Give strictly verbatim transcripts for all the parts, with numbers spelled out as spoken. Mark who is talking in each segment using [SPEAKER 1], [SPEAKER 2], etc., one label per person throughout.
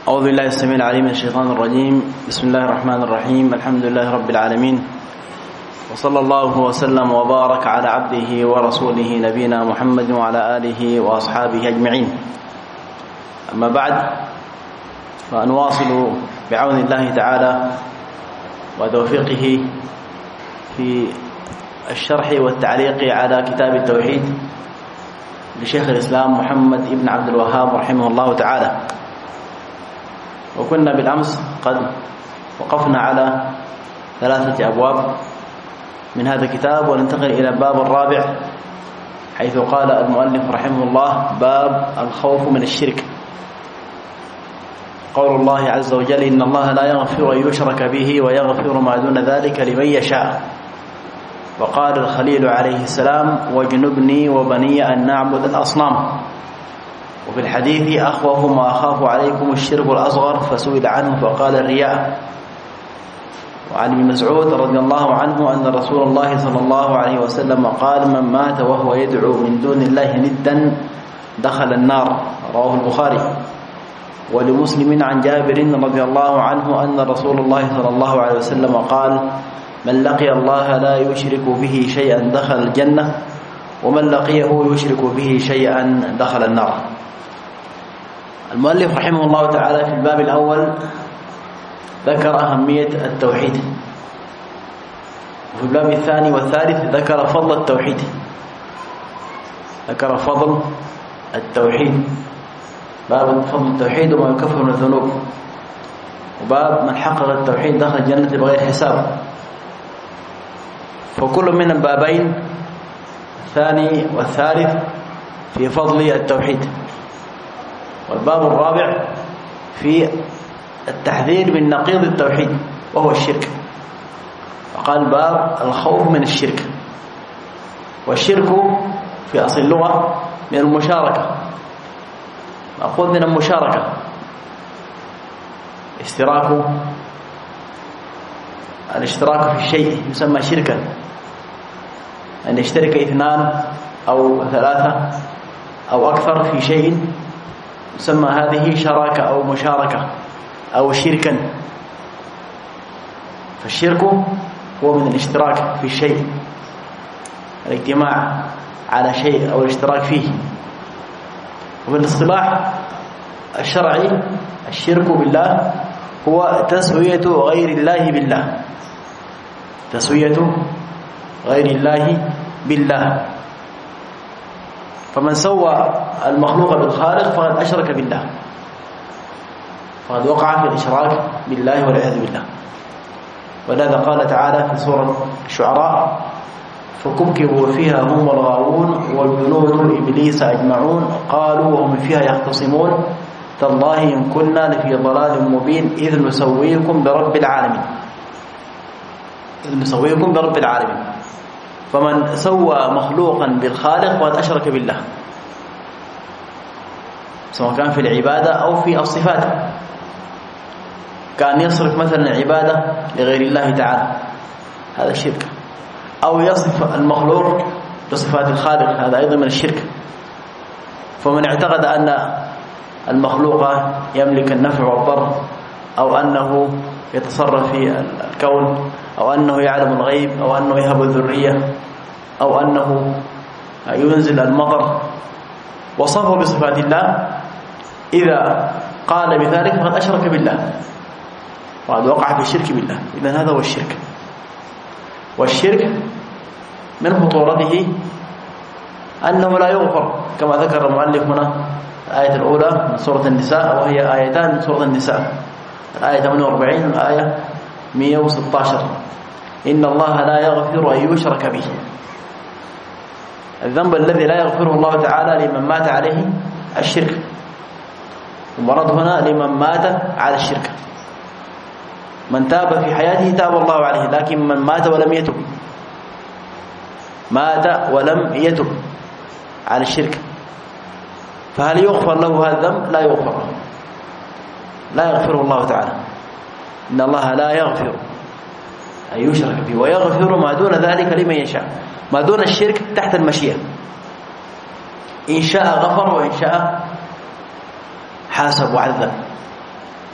[SPEAKER 1] أعوذ بالله السميع العليم من الشيطان الرجيم. بسم الله الرحمن الرحيم. الحمد لله رب العالمين، وصلى الله وسلم وبارك على عبده ورسوله نبينا محمد وعلى آله وأصحابه أجمعين. أما بعد، فنواصل بعون الله تعالى وتوفيقه في الشرح والتعليق على كتاب التوحيد لشيخ الإسلام محمد بن عبد الوهاب رحمه الله تعالى. وكنا بالأمس قد وقفنا على ثلاثة أبواب من هذا الكتاب، وننتقل إلى الباب الرابع، حيث قال المؤلف رحمه الله: باب الخوف من الشرك. قول الله عز وجل: إن الله لا يغفر أن يشرك به ويغفر ما دون ذلك لمن يشاء. وقال الخليل عليه السلام: واجنبني وبني أن نعبد الأصنام. وفي الحديث: أخوف ما أخاف عليكم الشرك الأصغر، فسئل عنه فقال: الرياء. وعن ابن مسعود رضي الله عنه أن رسول الله صلى الله عليه وسلم قال: من مات وهو يدعو من دون الله ندا دخل النار. رواه البخاري. ولمسلم عن جابر رضي الله عنه أن رسول الله صلى الله عليه وسلم قال: من لقي الله لا يشرك به شيئا دخل الجنة، ومن لقيه يشرك به شيئا دخل النار. المؤلف رحمه الله تعالى في الباب الأول ذكر أهمية التوحيد، وفي الباب الثاني والثالث ذكر فضل التوحيد ذكر فضل التوحيد باب فضل التوحيد وما يكفر من الذنوب، وباب من حقق التوحيد دخل الجنة بغير حساب. فكل من البابين الثاني والثالث في فضل التوحيد. والباب الرابع في التحذير من نقيض التوحيد وهو الشرك. فقال: باب الخوف من الشرك. والشرك في أصل اللغة من المشاركة، مأخوذ من المشاركة، اشتراك الاشتراك في الشيء يسمى شركا. أن يشترك اثنان أو ثلاثة أو أكثر في شيء يسمى هذه شراكة أو مشاركة أو شركا. فالشرك هو من الاشتراك في الشيء، الاجتماع على شيء أو الاشتراك فيه. وفي الاصطلاح الشرعي الشرك بالله هو تسوية غير الله بالله تسوية غير الله بالله. فمن سوى المخلوق بالخالق فقد أشرك بالله، فقد وقع في الإشراك بالله والعياذ بالله. ولذا قال تعالى في سورة الشعراء: فكبكبوا فيها هم الغاوون وجنود إبليس أجمعون قالوا وهم فيها يختصمون تالله إن كنا لفي ضلال مبين إذ نسويكم برب العالمين إذ نسويكم برب العالمين. فمن سوى مخلوقا بالخالق فقد أشرك بالله، سواء كان في العبادة أو في الصفات. كان يصرف مثلا العبادة لغير الله تعالى، هذا الشرك، أو يصف المخلوق بصفات الخالق، هذا أيضا من الشرك. فمن اعتقد أن المخلوق يملك النفع والضر، أو أنه يتصرف في الكون، أو أنه يعلم الغيب، أو أنه يهب الذرية، أو أنه ينزل المطر، وصفه بصفات الله، إذا قال بذلك فقد أشرك بالله وقد وقع في الشرك بالله. إذن هذا هو الشرك. والشرك من خطورته أنه لا يغفر، كما ذكر المؤلف هنا الآية الأولى من سورة النساء، وهي آيتان من سورة النساء، الآية ثمانية وأربعين والآية مئة وستة عشر: إن الله لا يغفر أن يشرك به. الذنب الذي لا يغفره الله تعالى لمن مات عليه الشرك، المرض هنا لمن مات على الشرك. من تاب في حياته تاب الله عليه، لكن من مات ولم يتب مات ولم يتب على الشرك، فهل يغفر له هذا الذنب؟ لا يغفر له، لا يغفره الله تعالى. إن الله لا يغفر أن يشرك به ويغفر ما دون ذلك لمن يشاء. ما دون الشرك تحت المشيئة، إن شاء غفر وإن شاء حاسب وعذب.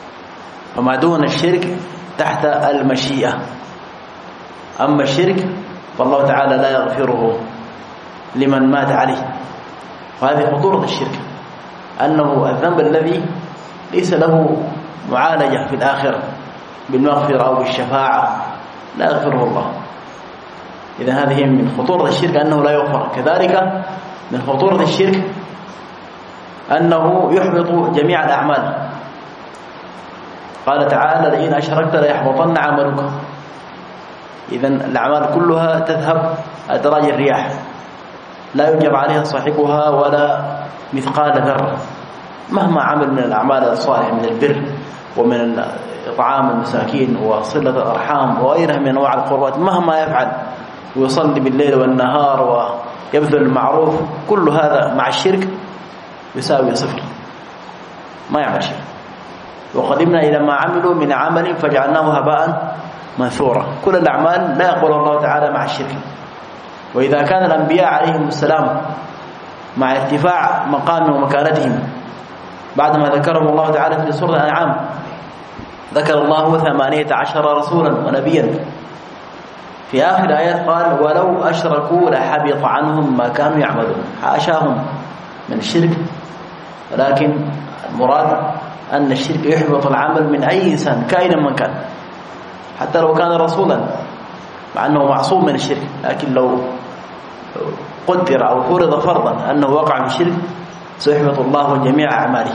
[SPEAKER 1] فما دون الشرك تحت المشيئة. أما الشرك فالله تعالى لا يغفره لمن مات عليه. وهذه خطورة الشرك، أنه الذنب الذي ليس له معالجة في الآخرة بالمغفرة أو بالشفاعة لا يغفره الله. إذا هذه من خطورة الشرك أنه لا يغفر. كذلك من خطورة الشرك أنه يحبط جميع الأعمال. قال تعالى لئن أشركت ليحبطن عملك. إذن الأعمال كلها تذهب أدراج الرياح، لا يجب عليها صاحبها ولا مثقال ذرة، مهما عمل من الأعمال الصالحة من البر ومن إطعام المساكين وصلة الأرحام وغيرها من أنواع القربات، مهما يفعل ويصلي بالليل والنهار ويبذل المعروف، كل هذا مع الشرك يساوي صفر، ما يعمل شيء. وقدمنا إلى ما عملوا من عمل فجعلناه هباء منثورا. كل الأعمال لا يقبلها الله تعالى مع الشرك. وإذا كان الأنبياء عليهم السلام مع ارتفاع مقام ومكانتهم بعدما ذكرهم الله تعالى في سورة الأنعام، ذكر الله ثمانية عشر رسولا ونبيا، في آخر آيات قال ولو أشركوا لحبط عنهم ما كانوا يعملون. حاشاهم من الشرك، ولكن المراد أن الشرك يحبط العمل من أي إنسان كائنا من كان، حتى لو كان رسولا، مع أنه معصوم من الشرك، لكن لو قدر أو فرض فرضا أنه وقع في الشرك سيحبط الله جميع أعماله.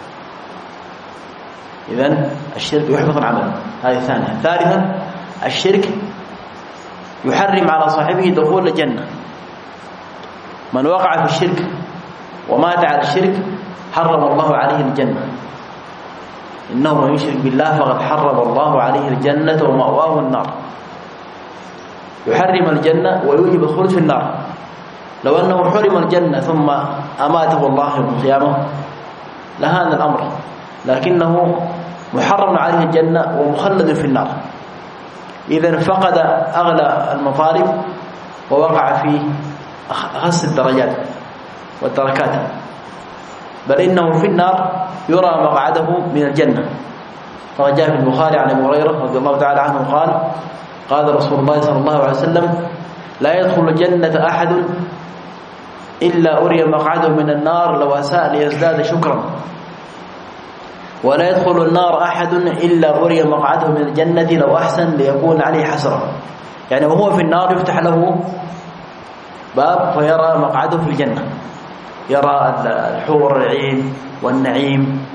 [SPEAKER 1] إذن الشرك يحبط العمل، هذه ثانية. ثالثا الشرك يحرم على صاحبه دخول الجنة. من وقع في الشرك ومات على الشرك حرم الله عليه الجنة. إنه من يشرك بالله فقد حرم الله عليه الجنة ومأواه النار. يحرم الجنة ويوجب الخلود في النار. لو أنه حرم الجنة ثم أماته الله يوم القيامة لهان الأمر، لكنه محرم عليه الجنة ومخلد في النار. إذن فقد أغلى المطالب ووقع في أخس الدرجات والدركات، بل إنه في النار يرى مقعده من الجنة. فقد جاء في البخاري عن أبي هريرة رضي الله تعالى عنه قال قال رسول الله صلى الله عليه وسلم لا يدخل الجنة أحد إلا أري مقعده من النار لو أساء ليزداد شكرا، ولا يدخل النار أحد إلا أري مقعده من الجنة لو أحسن ليكون عليه حسرة. يعني وهو في النار يفتح له باب فيرى مقعده في الجنة، يرى الحور العين والنعيم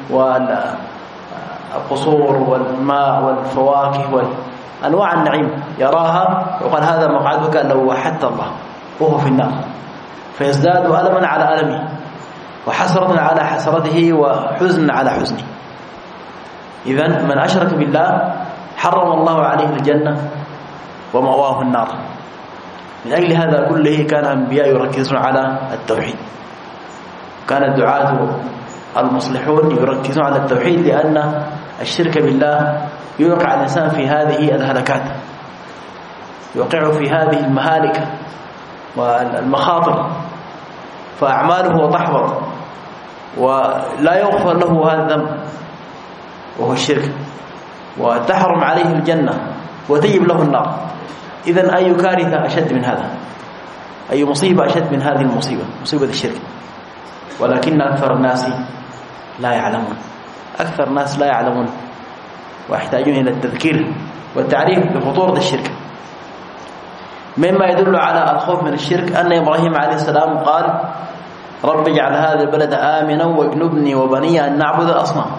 [SPEAKER 1] والقصور والماء والفواكه وأنواع النعيم يراها، وقال هذا مقعدك لو وحدت الله، وهو في النار، فيزداد ألما على ألمه وحسرة على حسرته وحزن على حزنه. إذن من أشرك بالله حرم الله عليه الجنة ومأواه النار. من أجل هذا كله كان الأنبياء يركزون على التوحيد، كان الدعاة المصلحون يركزون على التوحيد، لأن الشرك بالله يوقع الإنسان في هذه الهلكات، يوقع في هذه المهالك والمخاطر، فأعماله تحبط ولا يغفر له هذا الذنب وهو الشرك، وتحرم عليه الجنة وتجب له النار. إذن أي كارثة أشد من هذا؟ أي مصيبة أشد من هذه المصيبة، مصيبة الشرك؟ ولكن أكثر الناس لا يعلمون، أكثر الناس لا يعلمون ويحتاجون إلى التذكير والتعريف بخطورة الشرك. مما يدل على الخوف من الشرك أن إبراهيم عليه السلام قال رب اجعل هذا البلد آمنا واجنبني وبني أن نعبد الأصنام.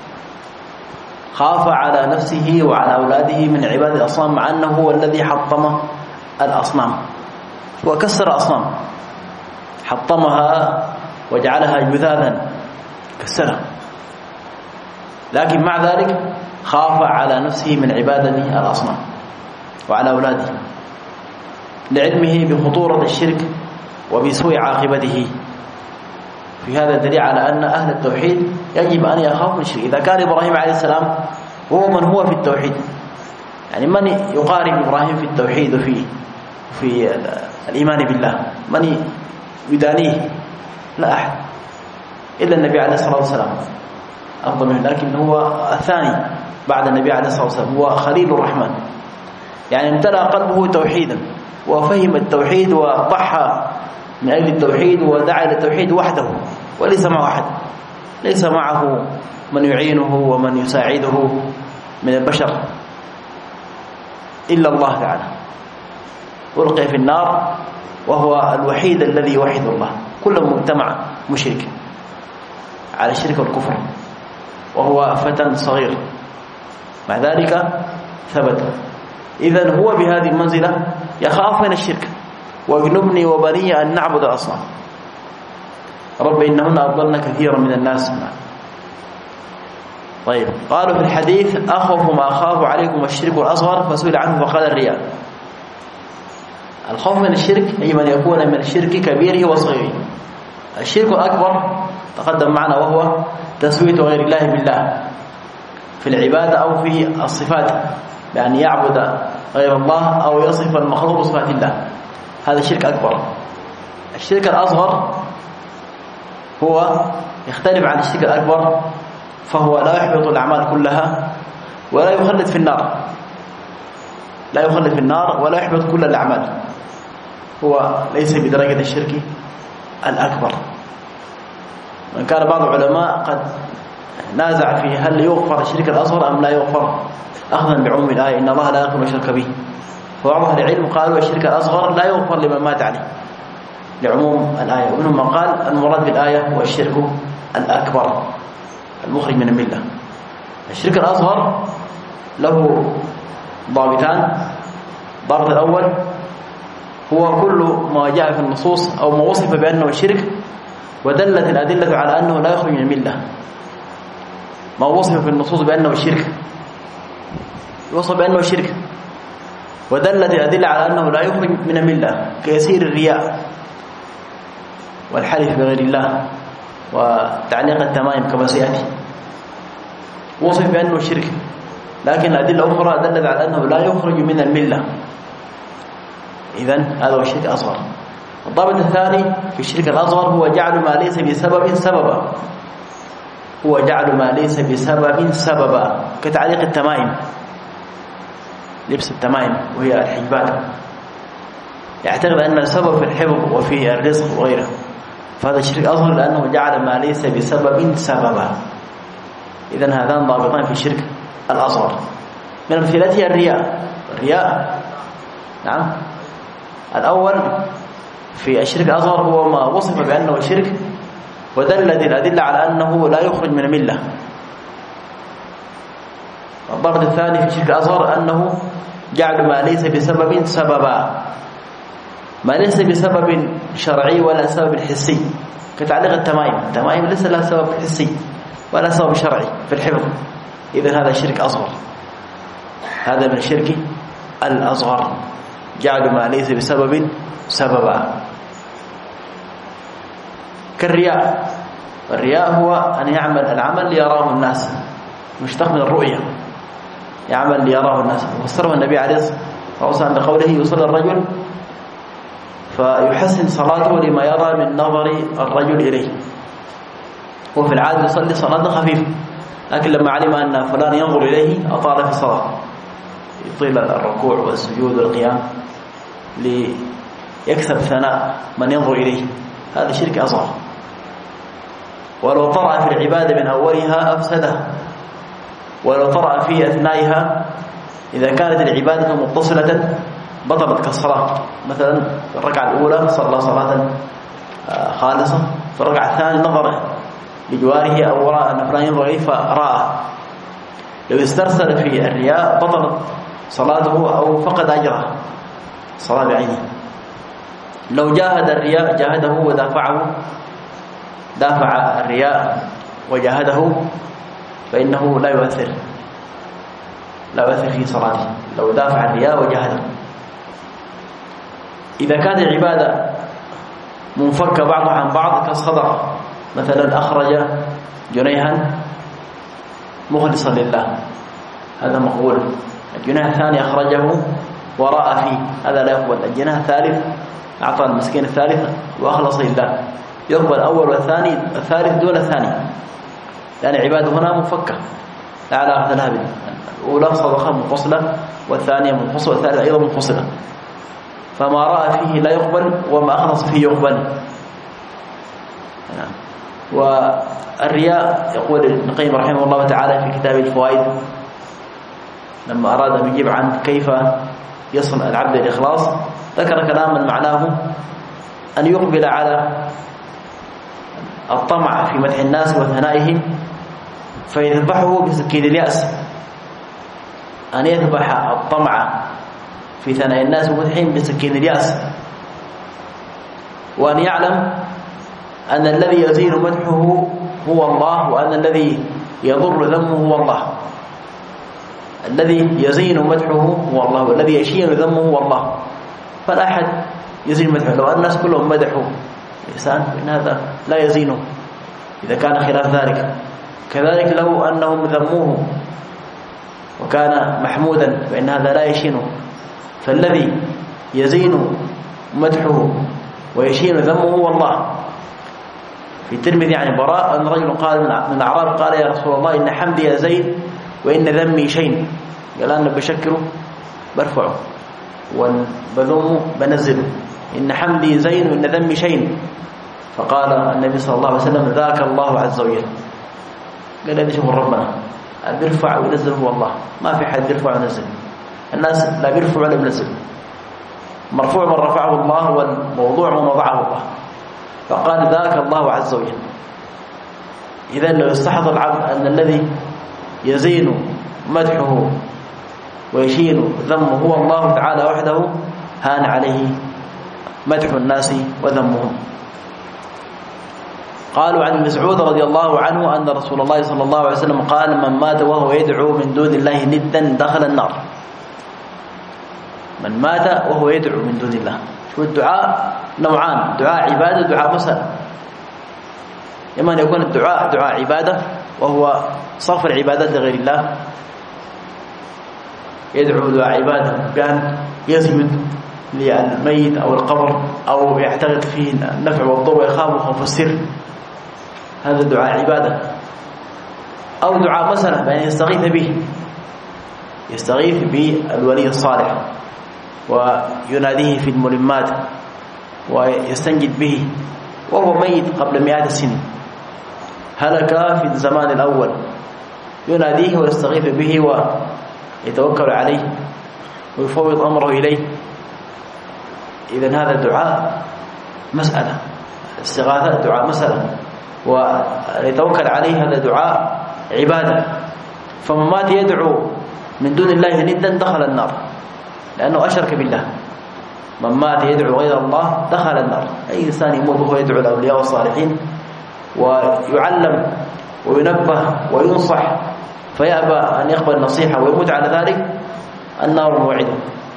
[SPEAKER 1] خاف على نفسه وعلى أولاده من عباد الأصنام، مع أنه هو الذي حطم الأصنام وكسر الأصنام، حطمها وجعلها جذاذا كسرها، لكن مع ذلك خاف على نفسه من عبادة الأصنام وعلى أولاده، لعلمه بخطورة الشرك وبسوء عاقبته. في هذا الدليل على أن أهل التوحيد يجب أن يخافوا الشرك. إذا كان إبراهيم عليه السلام هو من هو في التوحيد، يعني من يقارب إبراهيم في التوحيد وفي في الإيمان بالله؟ من يدانيه؟ لا أحد إلا النبي عليه الصلاة والسلام أفضل منه، لكن هو الثاني بعد النبي عليه الصلاة والسلام، هو خليل الرحمن، يعني امتلأ قلبه توحيدا وفهم التوحيد وضحى من أجل التوحيد ودعا للتوحيد وحده وليس معه أحد، ليس معه من يعينه ومن يساعده من البشر إلا الله تعالى. ألقي في النار وهو الوحيد الذي يوحد الله، كل مجتمع مشرك على الشرك والكفر، وهو فتى صغير مع ذلك ثبت. إذن هو بهذه المنزلة يخاف من الشرك. واجنبني وبني أن نعبد الأصنام رب إنهن أضلن كثيرا من الناس. طيب، قالوا في الحديث أخوف ما أخاف عليكم الشرك الأصغر، فسئل عنه فقال الرياء. الخوف من الشرك هي من يكون من الشرك كبيره وصغيره. الشرك الأكبر تقدم معنا وهو تسوية غير الله بالله في العبادة أو في الصفات، بأن يعبد غير الله أو يصف المخلوق بصفات الله، هذا شرك أكبر. الشرك الأصغر هو يختلف عن الشرك الأكبر، فهو لا يحبط الأعمال كلها ولا يخلد في النار، لا يخلد في النار ولا يحبط كل الأعمال، هو ليس بدرجة الشرك الأكبر. وإن كان بعض العلماء قد نازع في هل يغفر الشرك الأصغر أم لا يغفر، أخذا بعموم الآية إن الله لا يغفر الشرك به. فبعض أهل العلم قالوا الشرك الأصغر لا يغفر لمن مات عليه لعموم الآية، ومنهم من قال المراد بالآية هو الشرك الأكبر المخرج من الملة. الشرك الأصغر له ضابطان. الضابط الأول هو كل ما جاء في النصوص أو ما وصف بأنه الشرك ودلت الأدلة على أنه لا يخرج من الملة. ما وصف في النصوص بأنه الشرك يوصف بأنه الشرك ودلت الأدلة على أنه لا يخرج من الملة، كيسير الرياء والحلف بغير الله وتعليق التمائم كما سيأتي، وصف بأنه الشرك، لكن الأدلة أخرى دلت على أنه لا يخرج من الملة. إذن هذا هو الشرك الأصغر. الضابط الثاني في الشرك الأصغر هو جعل ما ليس بسبب سببا، هو جعل ما ليس بسبب سببا، كتعليق التمائم، لبس التمائم وهي الحجبات، يعتقد أن السبب في الحفظ وفي الرزق وغيره، فهذا الشرك أصغر لأنه جعل ما ليس بسبب سببا. إذن هذان ضابطان في الشرك الأصغر. من أمثلته الرياء. الرياء نعم الأول في الشرك الأصغر هو ما وصف بأنه الشرك ودلت الأدلة على أنه لا يخرج من الملة. الضابط الثاني في الشرك الأصغر أنه جعل ما ليس بسبب سببا، ما ليس بسبب شرعي ولا سبب حسي، كتعليق التمائم. التمائم ليس لها سبب حسي ولا سبب شرعي في الحفظ، إذن هذا شرك أصغر، هذا من الشرك الأصغر، جعل ما ليس بسبب سببا. كالرياء. الرياء هو أن يعمل العمل ليراه الناس، مشتق من الرؤية، يعمل ليراه الناس. وفسره النبي عليه الصلاة والسلام بقوله يصلي الرجل فيحسن صلاته لما يرى من نظر الرجل إليه، وفي العادة يصلي صلاة خفيفة، لكن لما علم أن فلان ينظر إليه أطال في الصلاة، يطيل الركوع والسجود والقيام ليكسب ثناء من ينظر إليه، هذا شرك أصغر. ولو طرأ في العبادة من أولها أفسدها، ولو طرأ في أثنائها إذا كانت العبادة متصلة بطلت كالصلاة. مثلا في الركعة الأولى صلى صلاة خالصة، في الركعة الثانية نظر لجواره أو رأى أن فلان ينظر إليه فرأى، لو استرسل في الرياء بطلت صلاته أو فقد أجرها صلاة بعينه. لو جاهد الرياء جاهده ودافعه، دافع الرياء وجاهده، فإنه لا يؤثر لا يؤثر في صلاته لو دافع الرياء وجاهده. إذا كانت العبادة منفكة بعضها عن بعض كالصدقة، مثلا أخرج جنيها مخلصا لله، هذا مقبول. الجنيه الثاني أخرجه وراء فيه، هذا لا يقبل. الجنيه الثالث أعطى المسكين الثالث وأخلص لله، يقبل الأول والثاني، الثالث دون الثاني، لأن العبادة هنا منفكة. لا علاقة لها به. الأولى صدقة منفصلة والثانية منفصلة والثالثة أيضا منفصلة، فما رأى فيه لا يقبل وما أخلص فيه يقبل. والرياء يقول ابن القيم رحمه الله تعالى في كتاب الفوائد لما أراد أن يجيب عن كيف يصل العبد الإخلاص، ذكر كلاما معناه أن يقبل على الطمع في مدح الناس وثنائهم فيذبحه بسكين اليأس، أن يذبح الطمع في ثناء الناس ومدحهم بسكين اليأس، وأن يعلم أن الذي يزين مدحه هو الله، وأن الذي يضر ذمه هو الله. الذي يزين مدحه هو الله، والذي يشين ذمه هو الله. فلا أحد يزين مدحه. لو الناس كلهم مدحوا الإنسان فإن هذا لا يزينه إذا كان خلاف ذلك. كذلك لو أنهم ذموه وكان محمودا فإن هذا لا يشينه. فالذي يزين مدحه ويشين ذمه هو الله. في الترمذي عن براء أن رجل قال من الأعراب قال يا رسول الله إن حمدي زين وإن ذمي شين. قال أنا بشكره برفعه وبذمه بنزله، إن حمدي زين وإن ذمي شين. فقال النبي صلى الله عليه وسلم ذاك الله عز وجل. قال هذا شوف ربنا بيرفع وينزل هو الله، ما في حد يرفع وينزل. الناس لا بيرفع ولا بينزل، مرفوع من رفعه الله والموضوع من وضعه الله. فقال ذاك الله عز وجل. إذا لو يستحضر العبد أن الذي يزين مدحه ويشين ذمه هو الله تعالى وحده هان عليه مدح الناس وذمهم. قالوا عن مسعود رضي الله عنه أن رسول الله صلى الله عليه وسلم قال من مات وهو يدعو من دون الله ندا دخل النار. من مات وهو يدعو من دون الله. شو الدعاء نوعان، دعاء عبادة ودعاء مسألة. إما أن يكون الدعاء دعاء عبادة وهو صرف العبادات لغير الله، يدعو دعاء عبادة بأن يسجد للميت أو القبر أو يعتقد فيه النفع والضر ويخاف خوف السر، هذا دعاء عبادة. أو دعاء مسألة بأن يستغيث به، يستغيث بالولي الصالح ويناديه في الملمات ويستنجد به وهو ميت قبل مئات السنين، هلك في الزمان الأول، يناديه ويستغيث به ويتوكل عليه ويفوض أمره إليه. إذن هذا دعاء مسألة، استغاثة دعاء مسألة، ويتوكل عليه هذا دعاء عبادة. فمن مات يدعو من دون الله ندا دخل النار لأنه أشرك بالله. من مات يدعو غير الله دخل النار. أي إنسان يموت وهو يدعو الأولياء والصالحين ويعلم وينبه وينصح فيأبى أن يقبل النصيحة ويموت على ذلك، النار موعده،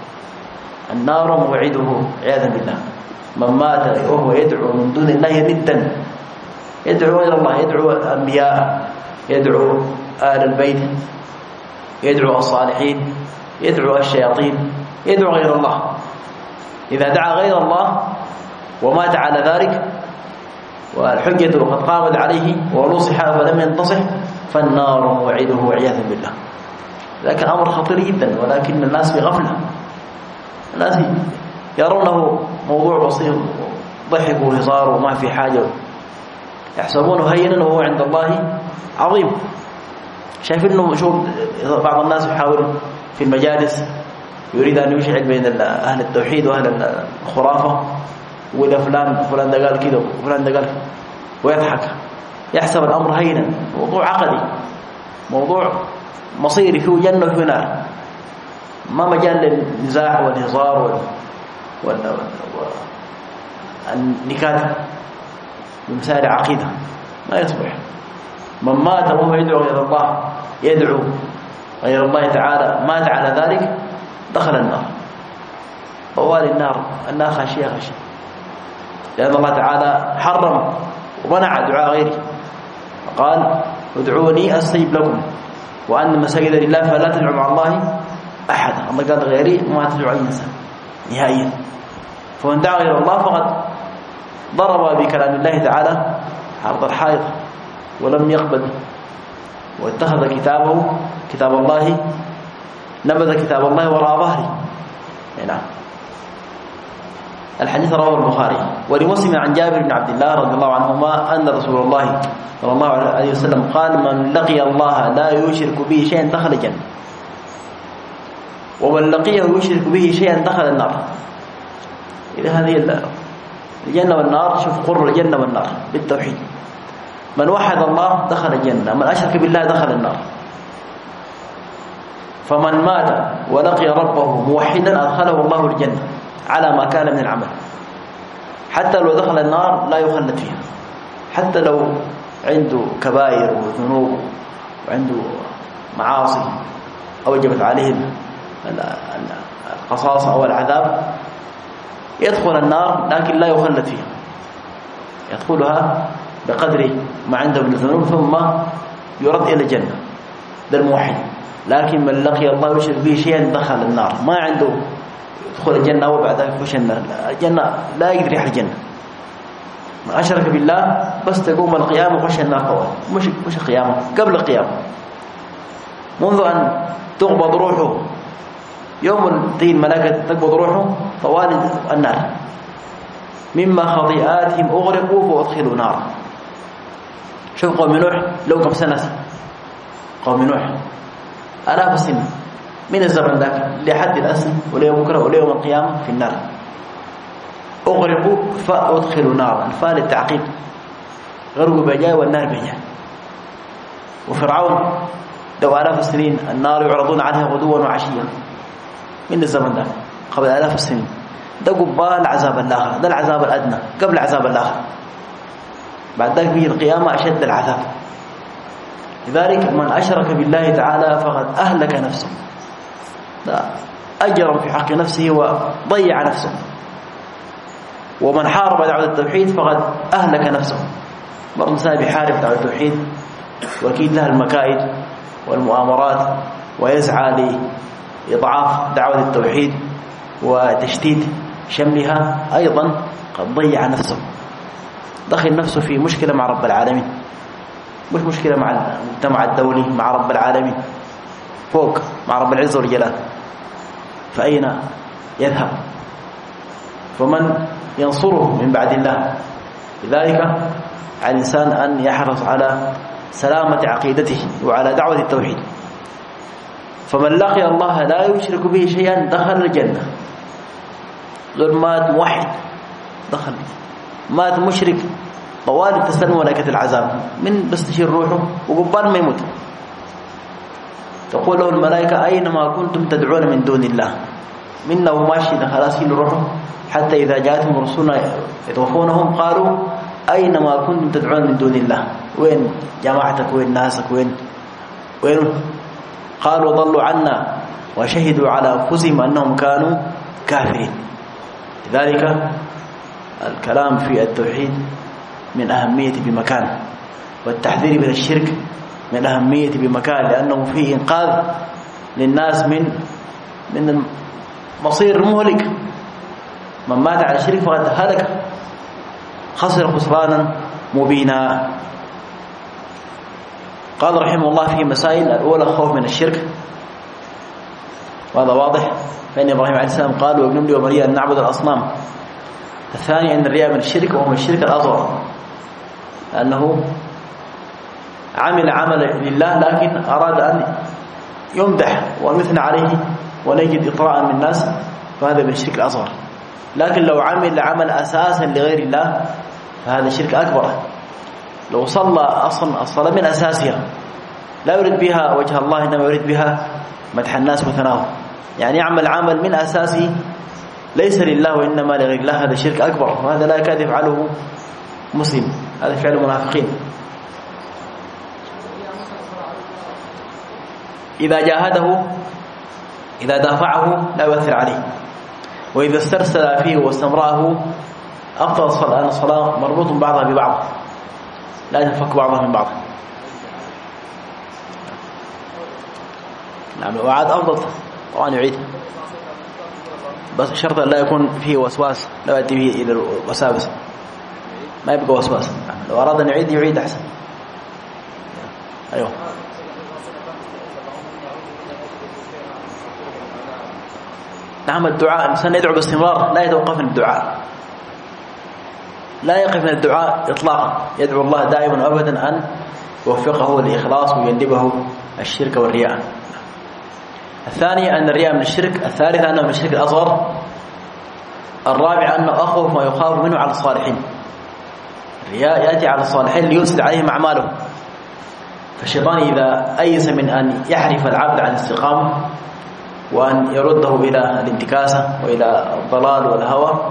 [SPEAKER 1] النار موعده عياذا بالله. من مات وهو يدعو من دون الله ندا، يدعو غير الله، يدعو الأنبياء، يدعو آل البيت، يدعو الصالحين، يدعو الشياطين، يدعو غير الله. إذا دعا غير الله ومات على ذلك والحجة قد قامت عليه ونصح فلم ينتصح فالنار موعده عياذا بالله. لكن أمر خطير جدا، ولكن الناس في غفلة، الناس يرونه موضوع بسيط ضحك وهزار وما في حاجة، يحسبونه هينا وهو عند الله عظيم. شايف انه شو بعض الناس يحاول في المجالس يريد ان يشعل بين اهل التوحيد واهل الخرافه، ولا فلان فلان ده قال كده وفلان ده قال، ويضحك يحسب الامر هينا. موضوع عقدي، موضوع مصيري فيه جنه وفيه نار، ما مجال للنزاع والهزار وال والنكات بمسائل عقيده، ما يصبح. من مات وهو يدعو غير الله، يدعو غير الله تعالى، مات على ذلك دخل النار. طوال النار، النار خاشية خاشية، لأن الله تعالى حرم ومنع دعاء غيره، قال ادعوني أستجب لكم وأن مساجد لله فلا تدعوا مع الله أحدا. الله قال غيري ما تدعو أي إنسان نهائيا. فمن دعا غير الله فقد ضرب بكلام الله تعالى عرض الحائط ولم يقبل واتخذ كتابه كتاب الله نبذ كتاب الله وراء ظهره. نعم. الحديث رواه البخاري. ولمسلم عن جابر بن عبد الله رضي الله عنهما أن رسول الله صلى الله عليه وسلم قال: من لقي الله لا يشرك به شيئا دخل الجنة، ومن لقيه يشرك به شيئا دخل النار. إذا هذه الجنة والنار، شوف قرب الجنة والنار بالتوحيد. من وحد الله دخل الجنة، من أشرك بالله دخل النار. فمن مات ولقي ربه موحدا أدخله الله الجنة على ما كان من العمل، حتى لو دخل النار لا يخلد فيها، حتى لو عنده كبائر وذنوب وعنده معاصي أوجبت عليهم القصاص أو العذاب، يدخل النار لكن لا يخلد فيها، يدخلها بقدر ما عنده من الذنوب ثم يرد إلى الجنة. ده الموحد. لكن من لقي الله يشرك به شيئا دخل النار، ما عنده يدخل الجنة وبعد ذلك يخش النار، الجنة لا يقدر يحل الجنة. ما أشرك بالله بس تقوم القيامة وخش النار طوال. مش مش القيامة، قبل القيامة، منذ أن تقبض روحه، يوم تيجي الملائكة تقبض روحه طوال النار. مما خطيئاتهم أغرقوا فأدخلوا نارا. شوف قوم نوح لو كم سنة، قوم نوح آلاف السنين من الزمن ذاك لحد الأسن وليوم بكرة وليوم القيامة في النار. أغرقوا فأدخلوا نارا، الفاء للتعقيب، غرقوا بجاي والنار بجاي. وفرعون دو آلاف السنين النار يعرضون عنها غدوا وعشيا من الزمن ذاك قبل آلاف السنين. ده قبال عذاب الآخرة، ده العذاب الأدنى قبل عذاب الآخرة. بعد ذلك بيجي القيامة أشد العذاب. لذلك من أشرك بالله تعالى فقد أهلك نفسه، أجرم في حق نفسه وضيع نفسه. ومن حارب دعوة التوحيد فقد أهلك نفسه. بعض الإنسان بيحارب دعوة التوحيد وأكيد لها المكائد والمؤامرات ويسعى لإضعاف دعوة التوحيد وتشتيت شملها، أيضا قد ضيع نفسه، دخل نفسه في مشكلة مع رب العالمين، مش مشكلة مع المجتمع الدولي، مع رب العالمين فوق، مع رب العزة والجلال. فأين يذهب؟ فمن ينصره من بعد الله؟ لذلك على الإنسان أن يحرص على سلامة عقيدته وعلى دعوة التوحيد. فمن لقي الله لا يشرك به شيئا دخل الجنة. غير مات موحد دخل، مات مشرك طوال تستنى ملائكة العذاب من بس تشير روحه وقبال ما يموت تقول له الملائكة: أينما كنتم تدعون من دون الله. منا وماشي خلاص يشيل روحه، حتى إذا جاءتهم رسولنا يتوفونهم قالوا: أينما كنتم تدعون من دون الله، وين جماعتك، وين ناسك، وين وين قالوا: ضلوا عنا وشهدوا على أنفسهم أنهم كانوا كافرين. لذلك الكلام في التوحيد من أهمية بمكان، والتحذير من الشرك من أهمية بمكان، لأنه فيه إنقاذ للناس من من المصير المهلك. من مات على الشرك فقد هلك، خسر خسرانا مبينا. قال رحمه الله في مسائل: الأولى خوف من الشرك، وهذا واضح، فإن إبراهيم عليه السلام قال: وابن لي وبني أن نعبد الأصنام. الثاني أن الرياء من الشرك، وهو الشرك الأصغر، لأنه عمل عمل لله لكن أراد أن يمدح ويثنى عليه ونجد إطراء من الناس، فهذا من الشرك الأصغر. لكن لو عمل عمل أساسا لغير الله فهذا شرك أكبر. لو صلى أصلا الصلاة من أساسها لا يريد بها وجه الله، إنما يريد بها مدح الناس وثناهم، يعني يعمل عمل من أساسه ليس لله وإنما لغير الله، هذا شرك أكبر، وهذا لا يكاد يفعله مسلم، هذا فعل منافقين. إذا جاهده إذا دافعه لا يؤثر عليه، وإذا استرسل فيه واستمراه أبطل الصلاة، لأن الصلاة مربوط بعضها ببعض، لا ينفك بعضها من بعض. نعم، وعاد أفضل طبعا يعيد، بس شرط لا يكون فيه وسواس، لا يأتي به إلى الوساوس، ما يبقى وسواس. لو أراد أن يعيد يعيد أحسن. أيوه نعم الدعاء الإنسان يدعو باستمرار لا يتوقف من الدعاء، لا يقف من الدعاء إطلاقا، يدعو الله دائما أبدا أن يوفقه للإخلاص ويجنبه الشرك والرياء. الثاني أن الرياء من الشرك. الثالث أنه من الشرك الأصغر. الرابع أنه أخوف ما يخاف منه على الصالحين. الرياء يأتي على الصالحين ليفسد عليهم أعمالهم، فالشيطان إذا أيس من أن يحرف العبد عن الاستقامة وأن يرده إلى الانتكاسة وإلى الضلال والهوى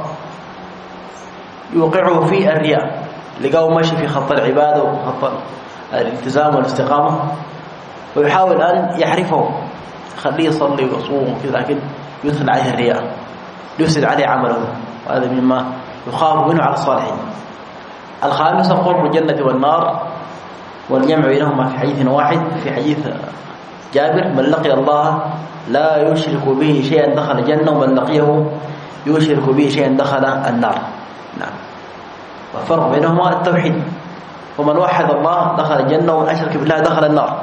[SPEAKER 1] يوقعه في الرياء، لقاه ماشي في خط العبادة وخط الالتزام والاستقامة ويحاول أن يحرفه، خليه يصلي ويصوم وكذا، لكن يدخل عليه الرياء يفسد عليه عمله، وهذا مما يخاف منه على الصالحين. الخامس قرب الجنة والنار والجمع بينهما في حديث واحد، في حديث جابر: من لقي الله لا يشرك به شيئا دخل الجنة، ومن لقيه يشرك به شيئا دخل النار. نعم. والفرق بينهما التوحيد، ومن وحد الله دخل الجنة ومن أشرك بالله دخل النار.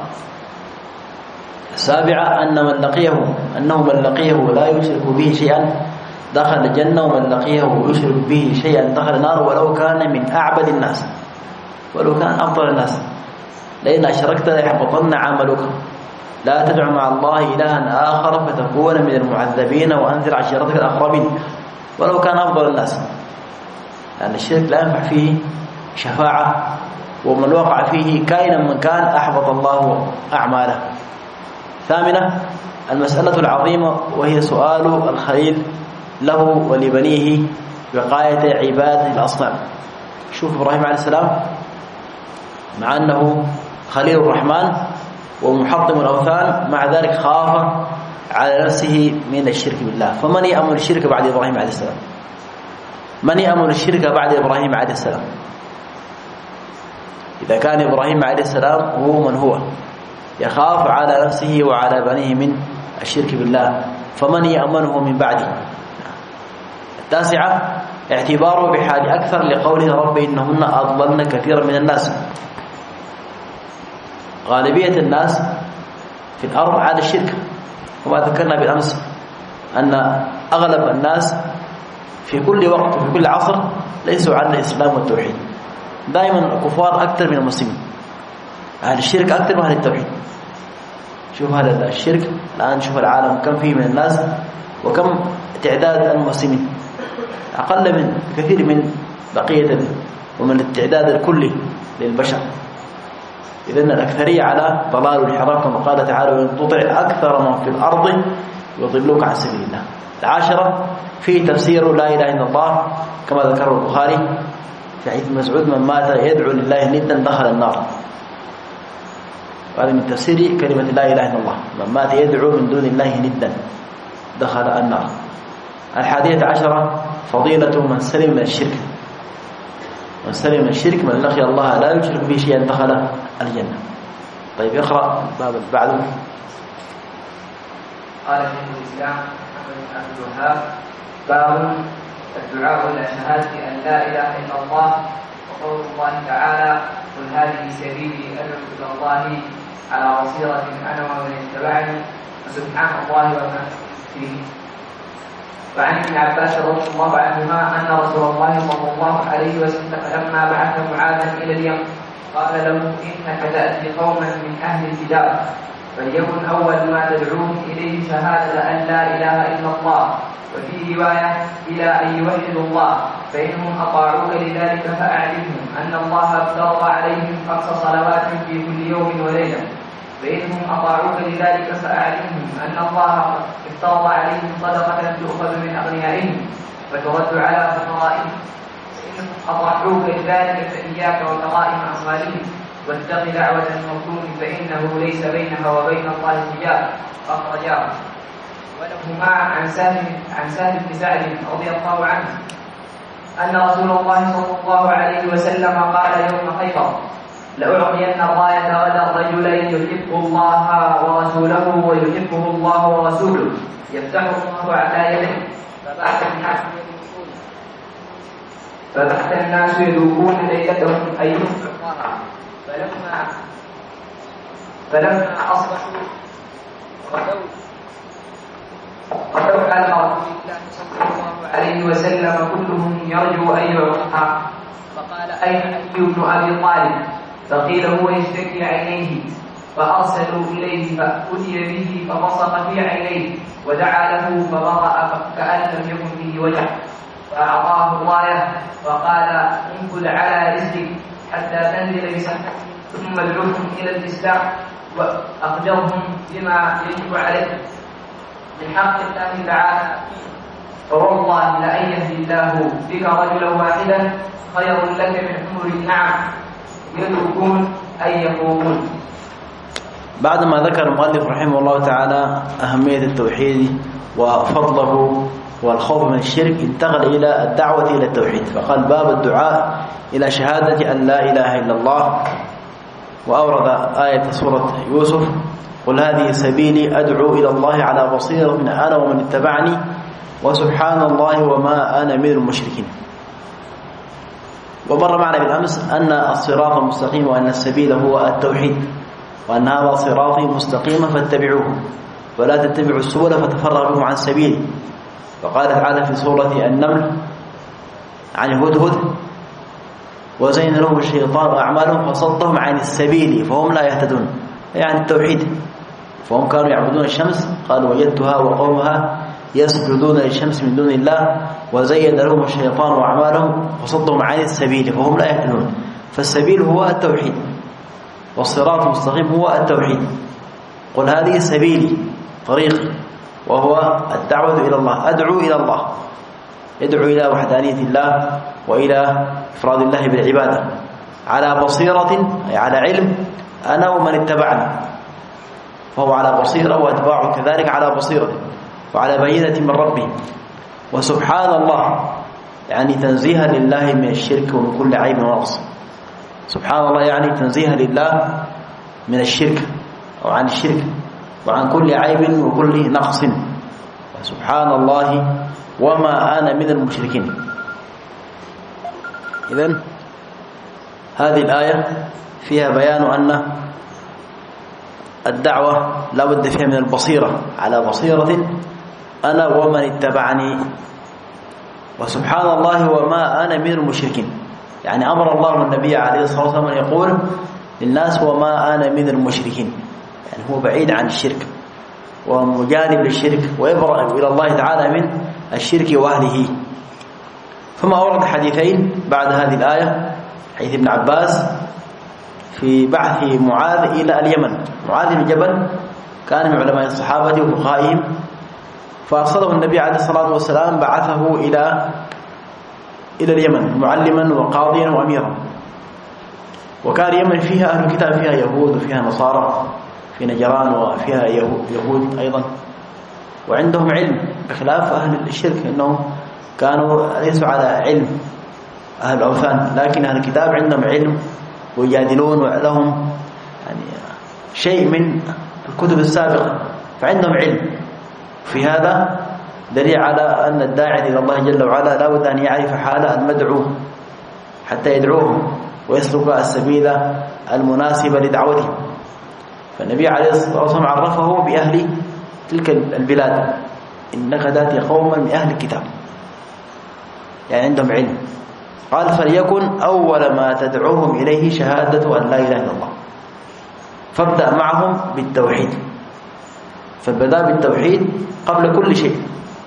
[SPEAKER 1] السابعة أن من لقيه أنه من لقيه لا يشرك به شيئا دخل الجنة، ومن لقيه يشرك به شيئا دخل النار ولو كان من أعبد الناس، ولو كان أفضل الناس، لئن أشركت ليحبطن عملك، لا تدع مع الله إلها آخر فتكون من المعذبين وأنذر عشيرتك الأقربين، ولو كان أفضل الناس، لأن يعني الشرك لا ينفع فيه شفاعة، ومن وقع فيه كائنا من كان أحبط الله أعماله. ثامنة المسألة العظيمة، وهي سؤال الخليل له ولبنيه بقاية عبادة الأصنام. شوف إبراهيم عليه السلام مع أنه خليل الرحمن ومحطم الأوثان، مع ذلك خاف على نفسه من الشرك بالله. فمن يأمن الشرك بعد إبراهيم عليه السلام؟ من يأمن الشرك بعد إبراهيم عليه السلام؟ إذا كان إبراهيم عليه السلام هو من هو يخاف على نفسه وعلى بنيه من الشرك بالله، فمن يأمنه من بعده؟ التاسعة اعتباره بحال أكثر لقوله رب إنهن أضللن كثيرا من الناس. غالبية الناس في الأرض عاد الشرك، وما ذكرنا بالأمس أن أغلب الناس في كل وقت وفي كل عصر ليسوا على الإسلام والتوحيد، دائما الكفار أكثر من المسلمين، أهل الشرك أكثر من أهل التوحيد. شوف هذا الشرك الآن، شوف العالم كم فيه من الناس وكم تعداد المسلمين، أقل من كثير من بقية ومن التعداد الكلي للبشر. إذن الأكثرية على ضلال والانحراف، كما قال تعالى: وإن تطع أكثر من في الأرض يضلوك عن سبيل الله. العاشرة في تفسير لا إله إلا الله، كما ذكره البخاري في حديث مسعود: من مات يدعو لله ندا دخل النار. هذا من تفسير كلمة لا إله إلا الله: من مات يدعو من دون الله ندا دخل النار. الحادية عشرة فضيلة من سلم من الشرك. من سلم من الشرك من لقي الله لا يشرك به شيئا دخل الجنة. طيب اقرأ باب بعده.
[SPEAKER 2] قال شيخ الإسلام محمد بن عبد الوهاب: باب الدعاء إلى شهادة أن لا إله إلا الله، وقول الله تعالى: قل هذه سبيلي أدعو إلى الله على بصيرة أنا ومن اتبعني وسبحان الله وما فيه. وعن ابن عباس رضي الله عنهما أن رسول الله صلى الله عليه وسلم لما بعث معاذا إلى اليمن قال له: إنك تأتي قوما من أهل الكتاب، فليكن أول ما تدعوهم إليه شهادة أن لا إله إلا الله، وفي رواية إلى أن يوحدوا الله، فإنهم أطاعوك لذلك فأعلمهم أن الله افترض عليهم خمس صلوات في كل يوم وليلة، فإنهم أطاعوك لذلك فأعلمهم أن الله افترض عليهم صدقة تؤخذ من أغنيائهم فترد على فقرائهم، فإنهم أطاعوك لذلك فإياك وكرائم أموالهم، واتق دعوة المظلوم فإنه ليس بينها وبين الله حجاب، أخرجاه. ولهما عن سهل عن سهل بن سعد رضي الله عنه أن رسول الله صلى الله عليه وسلم قال يوم خيبر: لأعطين الراية غدا رجلين يحب الله ورسوله ويحبه الله ورسوله يفتح الله على يديه، فبعث الناس يذوقون فبعث الناس يذوقون ليلتهم أيهم أعطاها، فلما فلما أصبحوا غدوا غدوا على رسول عليه وسلم كلهم يرجو أن يعطى. فقال أين علي بن أبي طالب؟ فقيل هو يشتكي عينيه، فأرسلوا إليه فأتي به فبصق في عينيه ودعا له فبرأ كأن لم يكن به وجع، فأعطاه الراية وقال انفذ على رزقك حتى تنزل بسحبك ثم ادعوهم إلى الإسلام وأخبرهم بما يجب عليك من حق الله تعالى، فوالله لأن يهدي الله بك رجلا واحدا خير لك من حمر النعم يتركون أن يقومون.
[SPEAKER 1] بعدما ذكر المؤلف رحمه الله تعالى أهمية التوحيد وفضله والخوف من الشرك، انتقل إلى الدعوة إلى التوحيد، فقال باب الدعاء إلى شهادة أن لا إله إلا الله، وأورد آية سورة يوسف قل هذه سبيلي أدعو إلى الله على بصيرة من أنا ومن اتبعني وسبحان الله وما أنا من المشركين. ومر معنا بالأمس أن الصراط المستقيم وأن السبيل هو التوحيد، وأن هذا صراطي مستقيما فاتبعوه ولا تتبعوا السبل فتفرق بكم عن سبيله. وقال تعالى في سورة النمل عن الهدهد وزين لهم الشيطان أعمالهم فصدهم عن السبيل فهم لا يهتدون، يعني التوحيد. فهم كانوا يعبدون الشمس، قالوا وجدتها وقومها يسجدون للشمس من دون الله وزين لهم الشيطان أعمالهم فصدهم عن السبيل فهم لا يهتدون. فالسبيل هو التوحيد والصراط المستقيم هو التوحيد. قل هذه سبيلي طريق، وهو الدعوة إلى الله، أدعو إلى الله، يدعو إلى وحدانية الله وإلى إفراد الله بالعبادة على بصيرة أي على علم أنا ومن اتبعني، فهو على بصيرة وأتباعه كذلك على بصيرة وعلى بينة من ربه. وسبحان الله يعني تنزيها لله من الشرك ومن كل عيب ونقص. سبحان الله يعني تنزيها لله من الشرك أو عن الشرك وعن كل عيب وكل نقص. سبحان الله وما أنا من المشركين. إذن هذه الآية فيها بيان أن الدعوة لا بد فيها من البصيرة، على بصيرة أنا ومن اتبعني. وسبحان الله وما أنا من المشركين، يعني أمر الله النبي عليه الصلاة والسلام أن يقول للناس وما أنا من المشركين، يعني هو بعيد عن الشرك ومجانب للشرك ويبرأ إلى الله تعالى من الشرك وأهله. ثم أورد حديثين بعد هذه الآية، حديث ابن عباس في بعث معاذ إلى اليمن. معاذ بن جبل كان من علماء الصحابة وفقهائهم، فأرسله النبي عليه الصلاة والسلام بعثه إلى إلى اليمن معلما وقاضيا وأميرا. وكان اليمن فيها أهل الكتاب، فيها يهود وفيها نصارى، في نجران وفيها يهود أيضا، وعندهم علم بخلاف أهل الشرك، إنهم كانوا ليسوا على علم أهل الأوثان، لكن أهل الكتاب عندهم علم ويجادلون ولهم يعني شيء من الكتب السابقة، فعندهم علم. في هذا دليل على أن الداعي إلى الله جل وعلا لا بد أن يعرف حال المدعو حتى يدعوهم ويسلك السبيل المناسب لدعوته. فالنبي عليه الصلاة والسلام عرفه بأهل تلك البلاد، إنك تأتي قوما من أهل الكتاب، يعني عندهم علم. قال فليكن أول ما تدعوهم إليه شهادة أن لا إله إلا الله، فابدأ معهم بالتوحيد. فالبداء بالتوحيد قبل كل شيء.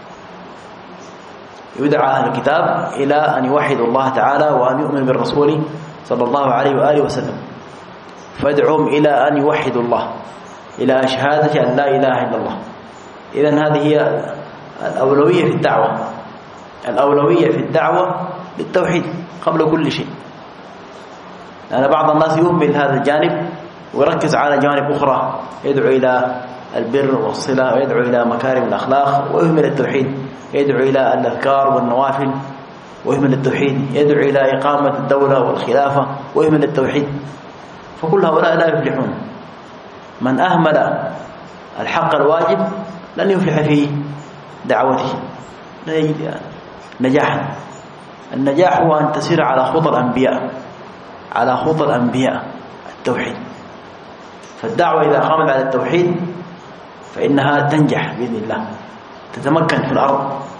[SPEAKER 1] يدعى أهل الكتاب إلى أن يوحدوا الله تعالى وأن يؤمنوا بالرسول صلى الله عليه وآله وسلم، فادعوهم إلى أن يوحدوا الله، إلى شهادة أن لا إله إلا الله. إذن هذه هي الأولوية في الدعوة، الأولوية في الدعوة للتوحيد قبل كل شيء. لأن بعض الناس يهمل هذا الجانب ويركز على جوانب أخرى، يدعو إلى البر والصلة ويدعو إلى مكارم الأخلاق ويهمل التوحيد، يدعو إلى الأذكار والنوافل ويهمل التوحيد، يدعو إلى إقامة الدولة والخلافة ويهمل التوحيد. فكل هؤلاء لا يفلحون. من أهمل الحق الواجب لن يفلح في دعوته، لا يجد نجاحا. النجاح هو أن تسير على خطى الأنبياء، على خطى الأنبياء التوحيد. فالدعوة إذا قامت على التوحيد فإنها تنجح بإذن الله، تتمكن في الأرض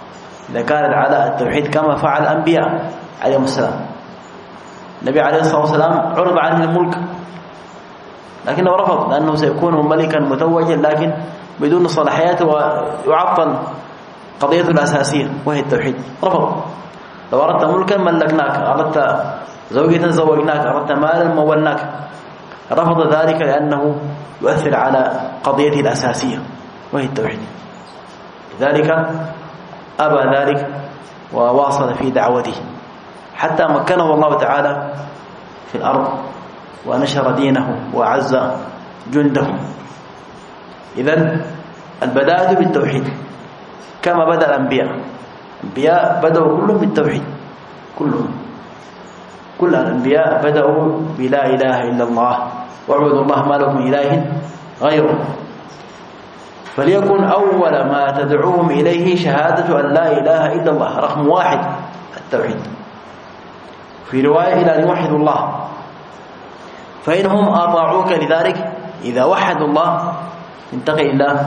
[SPEAKER 1] إذا كانت على التوحيد كما فعل الأنبياء عليهم السلام. النبي عليه الصلاة والسلام عرض عنه الملك لكنه رفض لأنه سيكون ملكا متوجا لكن بدون صلاحيات ويعطل قضيته الأساسية وهي التوحيد. رفض. لو أردت ملكا ملكناك، أردت زوجة زوجناك، أردت مالا مولناك. رفض ذلك لأنه يؤثر على قضيته الأساسية وهي التوحيد. لذلك أبى ذلك وواصل في دعوته حتى مكنه الله تعالى في الأرض ونشر دينه وأعز جنده. إذن البداية بالتوحيد كما بدأ الأنبياء. الأنبياء بدأوا كلهم بالتوحيد، كلهم كل الأنبياء بدأوا بلا إله إلا الله واعبدوا الله ما لكم إله غيره. فليكن أول ما تدعوهم إليه شهادة أن لا إله إلا الله. رقم واحد التوحيد. في رواية إلى أن يوحدوا الله. فإنهم أطاعوك لذلك إذا وحدوا الله انتقل إلى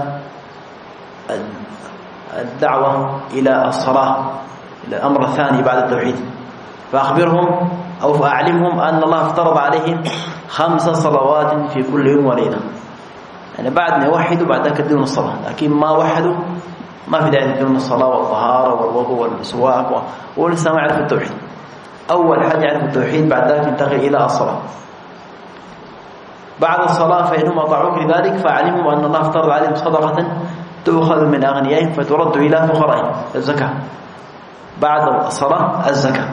[SPEAKER 1] الدعوة إلى الصلاة، إلى الأمر الثاني بعد التوحيد. فأخبرهم أو فأعلمهم أن الله افترض عليهم خمس صلوات في كل يوم وليلة. يعني بعد ما يوحدوا بعد ذلك يدون الصلاة، لكن ما وحدوا ما في داعي يدون الصلاة والطهارة والوضوء والسواك ولسه ما يعرف التوحيد. أول حاجة يعرف التوحيد بعد ذلك ينتقل إلى الصلاة. بعد الصلاة فإنهم أطاعوك لذلك فأعلمهم أن الله افترض عليهم صدقة تؤخذ من أغنيائهم فترد إلى فقرائهم، الزكاة. بعد الصلاة الزكاة.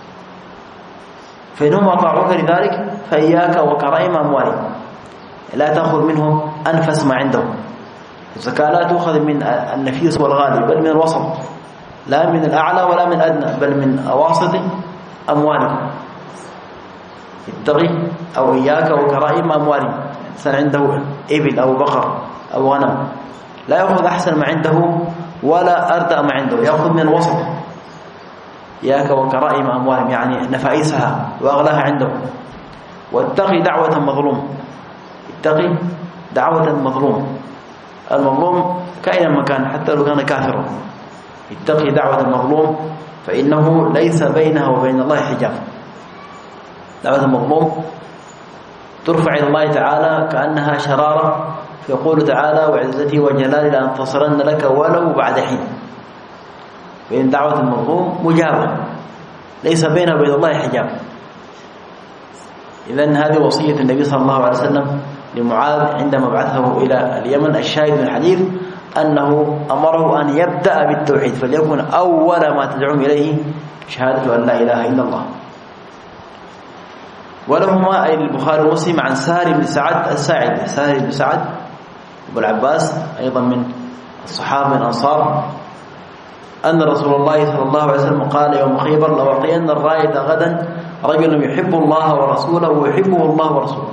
[SPEAKER 1] فإنهم أطاعوك لذلك فإياك وكرائم أموالهم، لا تأخذ منهم أنفس ما عندهم. الزكاة لا تأخذ من النفيس والغالي بل من الوسط، لا من الأعلى ولا من الأدنى بل من أواسط أموالهم. اتقي أو إياك وكرائم أموالهم. إنسان عنده إبل أو بقر أو غنم لا يأخذ أحسن ما عنده ولا أردأ ما عنده، يأخذ من الوسط. إياك وكرائم أموالهم يعني نفائسها وأغلاها عندهم. واتقي دعوة مظلوم. اتقي دعوة مظلوم. المظلوم كائن مكان حتى لو كان كافرا. اتقي دعوة المظلوم فإنه ليس بينها وبين الله حجاب. دعوة المظلوم ترفع إلى الله تعالى كأنها شرارة، يقول تعالى وعزتي وجلالي لأنتصرن لك ولو بعد حين. فإن دعوة المظلوم مجابة ليس بينها وبين الله حجاب. إذن هذه وصية النبي صلى الله عليه وسلم لمعاذ عندما بعثه إلى اليمن. الشاهد من الحديث أنه أمره أن يبدأ بالتوحيد، فليكن أول ما تدعوهم إليه شهادة أن لا إله إلا الله. ولهما أي البخاري ومسلم عن سهل بن سعد الساعدي. سهل بن سعد أبو العباس أيضا من الصحابة من الأنصار أن رسول الله صلى الله عليه وسلم قال يوم خيبر لأعطين الراية غدا رجل يحب الله ورسوله ويحبه الله ورسوله.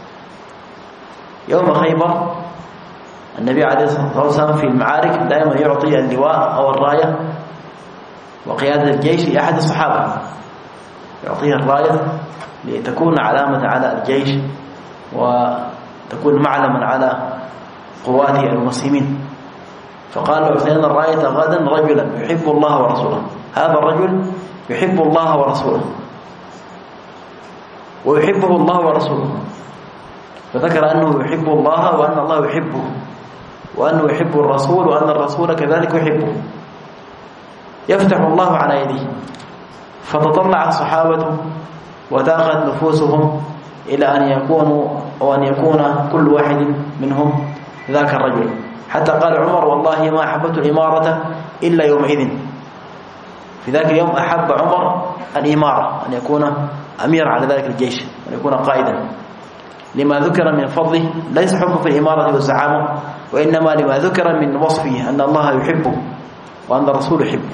[SPEAKER 1] يوم خيبر النبي عليه الصلاة والسلام في المعارك دائما يعطي اللواء أو الراية وقيادة الجيش لأحد الصحابة، يعطيها الراية لتكون علامة على الجيش وتكون معلما على قوات المسلمين. فقال أعطينا الراية غدا رجلا يحب الله ورسوله. هذا الرجل يحب الله ورسوله ويحبه الله ورسوله، فذكر أنه يحب الله وأن الله يحبه وأنه يحب الرسول وأن الرسول كذلك يحبه. يفتح الله على يديه. فتطلع الصحابة وتاقت نفوسهم إلى أن يكونوا أو أن يكون كل واحد منهم ذاك الرجل، حتى قال عمر والله ما أحببت الإمارة إلا يومئذ. في ذاك اليوم أحب عمر الإمارة، أن يكون أمير على ذلك الجيش، أن يكون قائدا، لما ذكر من فضله، ليس حب في الإمارة والزعامة، وإنما لما ذكر من وصفه أن الله يحبه وأن الرسول يحبه.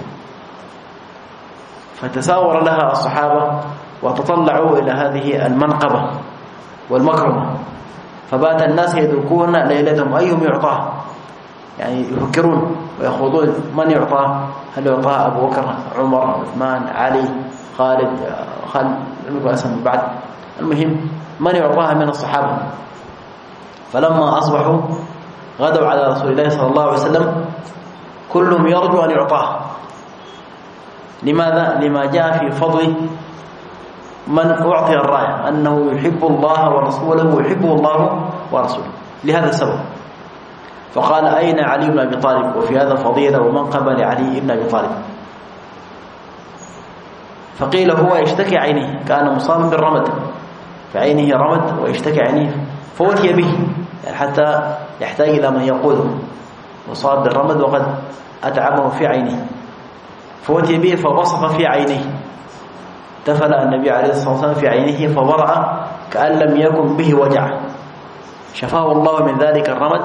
[SPEAKER 1] فتساور لها الصحابة وتطلعوا إلى هذه المنقبة والمكرمة. فبات الناس يدركون ليلتهم أيهم يعطاه، يعني يفكرون ويخوضون من يعطاه، هل يعطاه أبو بكر عمر عثمان علي خالد خالد المقاسم بعد، المهم من يعطاها من الصحابة. فلما أصبحوا غدوا على رسول الله صلى الله عليه وسلم كلهم يرجو أن يعطاه، لماذا؟ لما جاء في فضل من أعطي الراية أنه يحب الله ورسوله ويحبه الله ورسوله، لهذا السبب. فقال أين علي بن أبي طالب؟ وفي هذا فضيلة ومنقبة لعلي بن أبي طالب. فقيل هو يشتكي عينيه، كان مصابا بالرمد فعينه رمد ويشتكي عينيه، فوتي به يعني حتى يحتاج إلى من يقوده، مصاب بالرمد وقد أتعبه في عينيه، فوتي به فبصق في عينيه، تفل النبي عليه الصلاة والسلام في عينيه فبرأ كأن لم يكن به وجع، شفاه الله من ذلك الرمد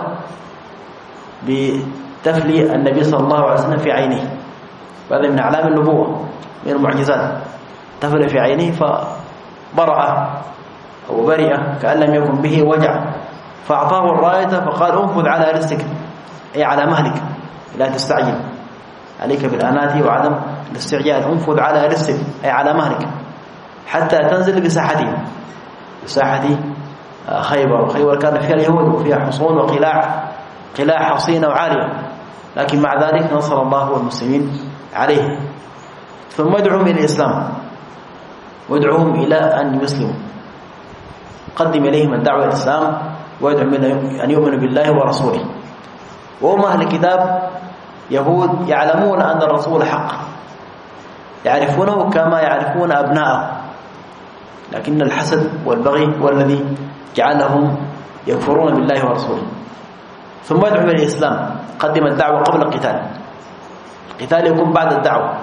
[SPEAKER 1] بتفلي النبي صلى الله عليه وسلم في عينيه. وهذا من أعلام النبوة من المعجزات، تفل في عينيه فبرأ أو برئ كأن لم يكن به وجع، فأعطاه الراية فقال انفذ على رزقك، أي على مهلك، لا تستعجل، عليك بالأنات وعدم الاستعجال، انفذ على رزقك أي على مهلك حتى تنزل بساحته، بساحة خيبر. خيبر كان فيها اليهود وفيها حصون وقلاع، قلاع حصينة وعالية، لكن مع ذلك نصر الله والمسلمين عليه. ثم ادعوهم إلى الإسلام وادعوهم إلى أن يسلموا، قدم إليهم الدعوة إلى الإسلام ويدعوهم أن يؤمنوا بالله ورسوله. وهم أهل الكتاب يهود يعلمون أن الرسول حق، يعرفونه كما يعرفون أبناءه، لكن الحسد والبغي هو الذي جعلهم يكفرون بالله ورسوله. ثم يدعو إلى الإسلام، قدم الدعوة قبل القتال، القتال يكون بعد الدعوة.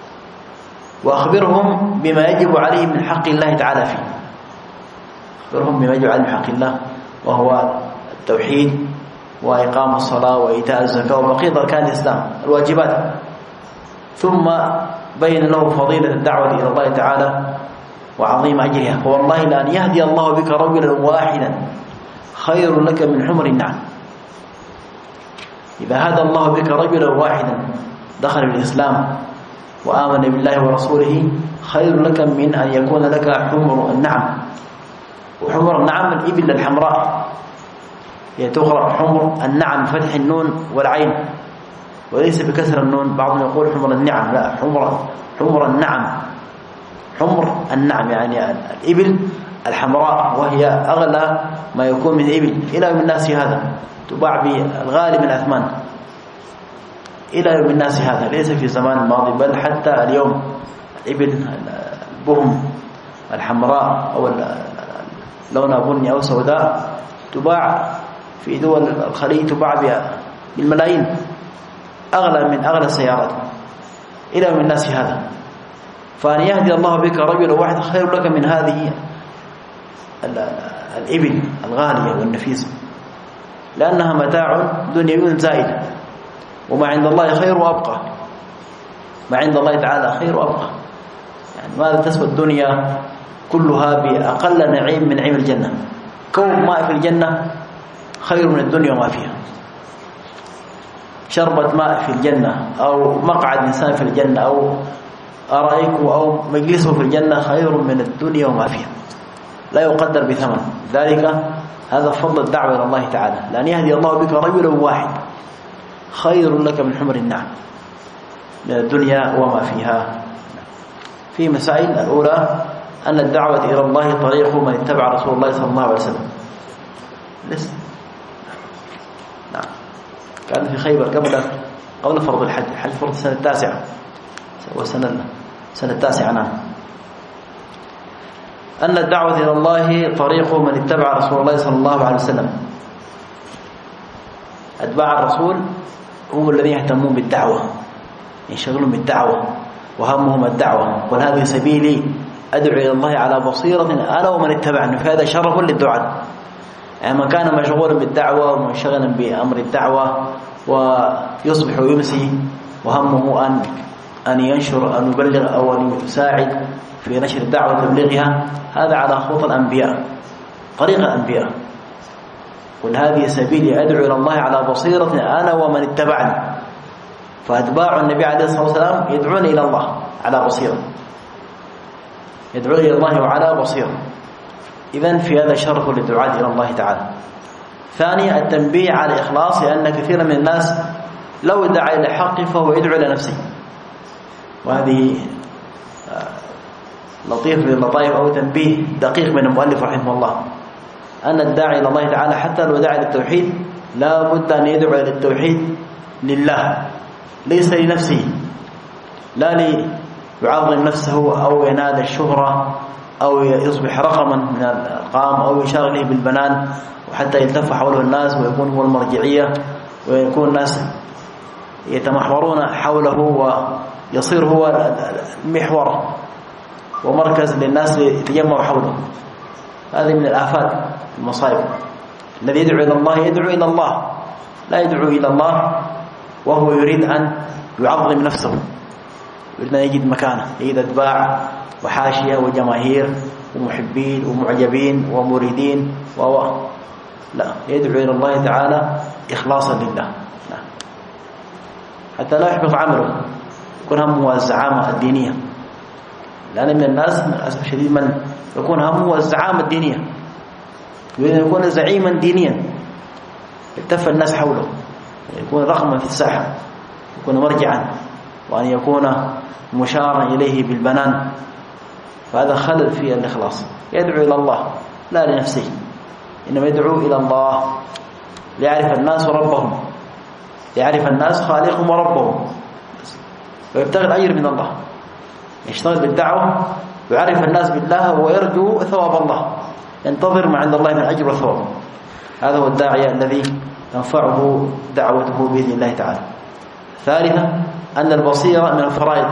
[SPEAKER 1] وأخبرهم بما يجب عليهم من حق الله تعالى فيه، أخبرهم بما يجب عليهم من حق الله، وهو التوحيد وإقام الصلاة وإيتاء الزكاة وبقية أركان الإسلام الواجبات. ثم بين له فضيلة الدعوة إلى الله تعالى وعظيم أجرها، فوالله لأن يهدي الله بك رجلا واحدا خير لك من حمر النعم. إذا هدى الله بك رجلا واحدا دخل الإسلام وآمن بالله ورسوله خير لك من أن يكون لك حمر النعم. وحمر النعم الإبل الحمراء، هي تقرأ حمر النعم فتح النون والعين وليس بكسر النون، بعضهم يقول حمر النعم، لا، حمر حمر النعم، حمر النعم يعني الإبل الحمراء، وهي أغلى ما يكون من الإبل إلى يوم الناس هذا، تباع بالغالي من الأثمان إلى يوم الناس هذا، ليس في زمان الماضي بل حتى اليوم. الإبل البهم الحمراء أو لونها بني أو سوداء تباع في دول الخليج، تباع بالملايين، أغلى من أغلى السيارات إلى يوم الناس هذا. فأن يهدي الله بك رجلا واحد خير لك من هذه الإبل الغالية والنفيسة، لأنها متاع دنيوي زائد، وما عند الله خير وأبقى، ما عند الله تعالى خير وأبقى. يعني ماذا تسوى الدنيا كلها بأقل نعيم من نعيم الجنة؟ كوب ماء في الجنة خير من الدنيا وما فيها، شربة ماء في الجنة أو مقعد إنسان في الجنة أو أرائك أو مجلسه في الجنة خير من الدنيا وما فيها، لا يقدر بثمن. ذلك هذا فضل الدعوة إلى الله تعالى، لأن يهدي الله بك رجلا واحد خير لك من حمر النعم من الدنيا وما فيها. في مسائل الأولى أن الدعوة إلى الله طريق من اتبع رسول الله صلى الله عليه وسلم. لسه نعم، كان في خيبر قبل قبل فرض الحج، الحج فرض السنة التاسعة وسنة سنة التاسعة. نعم، أن الدعوة إلى الله طريق من اتبع رسول الله صلى الله عليه وسلم. أتباع الرسول هم الذين يهتمون بالدعوة، ينشغلون بالدعوة وهمهم الدعوة. قل هذه سبيلي أدعو إلى الله على بصيرة أنا ومن اتبعني، فهذا شرف للدعاء. يعني من كان مشغولا بالدعوة ومنشغلا بأمر الدعوة ويصبح ويمسي وهمه أن أن ينشر أن يبلغ أو أن يساعد في نشر الدعوة وتبليغها، هذا على خطى الأنبياء، طريق الأنبياء. قل هذه سبيلي أدعو إلى الله على بصيرة أنا ومن اتبعني. فأتباع النبي عليه الصلاة والسلام يدعون إلى الله على بصيرة، يدعون إلى الله وعلى بصيرة. إذن في هذا شرف للدعاء إلى الله تعالى. ثانيا التنبيه على الإخلاص، لأن كثيرا من الناس لو دعا إلى الحق فهو يدعو إلى نفسه، وهذه لطيف للطائف أو تنبيه دقيق من المؤلف رحمه الله، أن الداعي إلى الله تعالى حتى لو داعي للتوحيد لا بد أن يدعو إلى التوحيد لله، ليس لنفسه، لا ليعظم نفسه أو ينال الشهرة أو يصبح رقما من الأرقام أو يشار إليه بالبنان وحتى يلتف حوله الناس ويكون هو المرجعية ويكون الناس يتمحورون حوله ويصير هو المحور ومركز للناس يتجمعوا حوله. هذه من الآفات المصائب. الذي يدعو إلى الله يدعو إلى الله، لا يدعو إلى الله وهو يريد أن يعظم نفسه، يريد أن يجد مكانه، يجد أتباع وحاشية وجماهير ومحبين ومعجبين ومريدين و لا، يدعو إلى الله تعالى إخلاصا لله، حتى لا يحبط عمله، يكون همه الزعامة الدينية. لأن من الناس للأسف الشديد من يكون همه الزعامة الدينية، يريد أن يكون زعيما دينيا يلتف الناس حوله، يكون رقما في الساحة، يكون مرجعا، وأن يكون مشارا إليه بالبنان. فهذا خلل في الإخلاص. يدعو إلى الله لا لنفسه، إنما يدعو إلى الله ليعرف الناس ربهم، ليعرف الناس خالقهم وربهم، ويبتغي الأجر من الله، يشتغل بالدعوة ويعرف الناس بالله ويرجو ثواب الله، ينتظر ما عند الله من أجر وثواب. هذا هو الداعية الذي تنفعه دعوته بإذن الله تعالى. ثالثا أن البصيرة من الفرائض،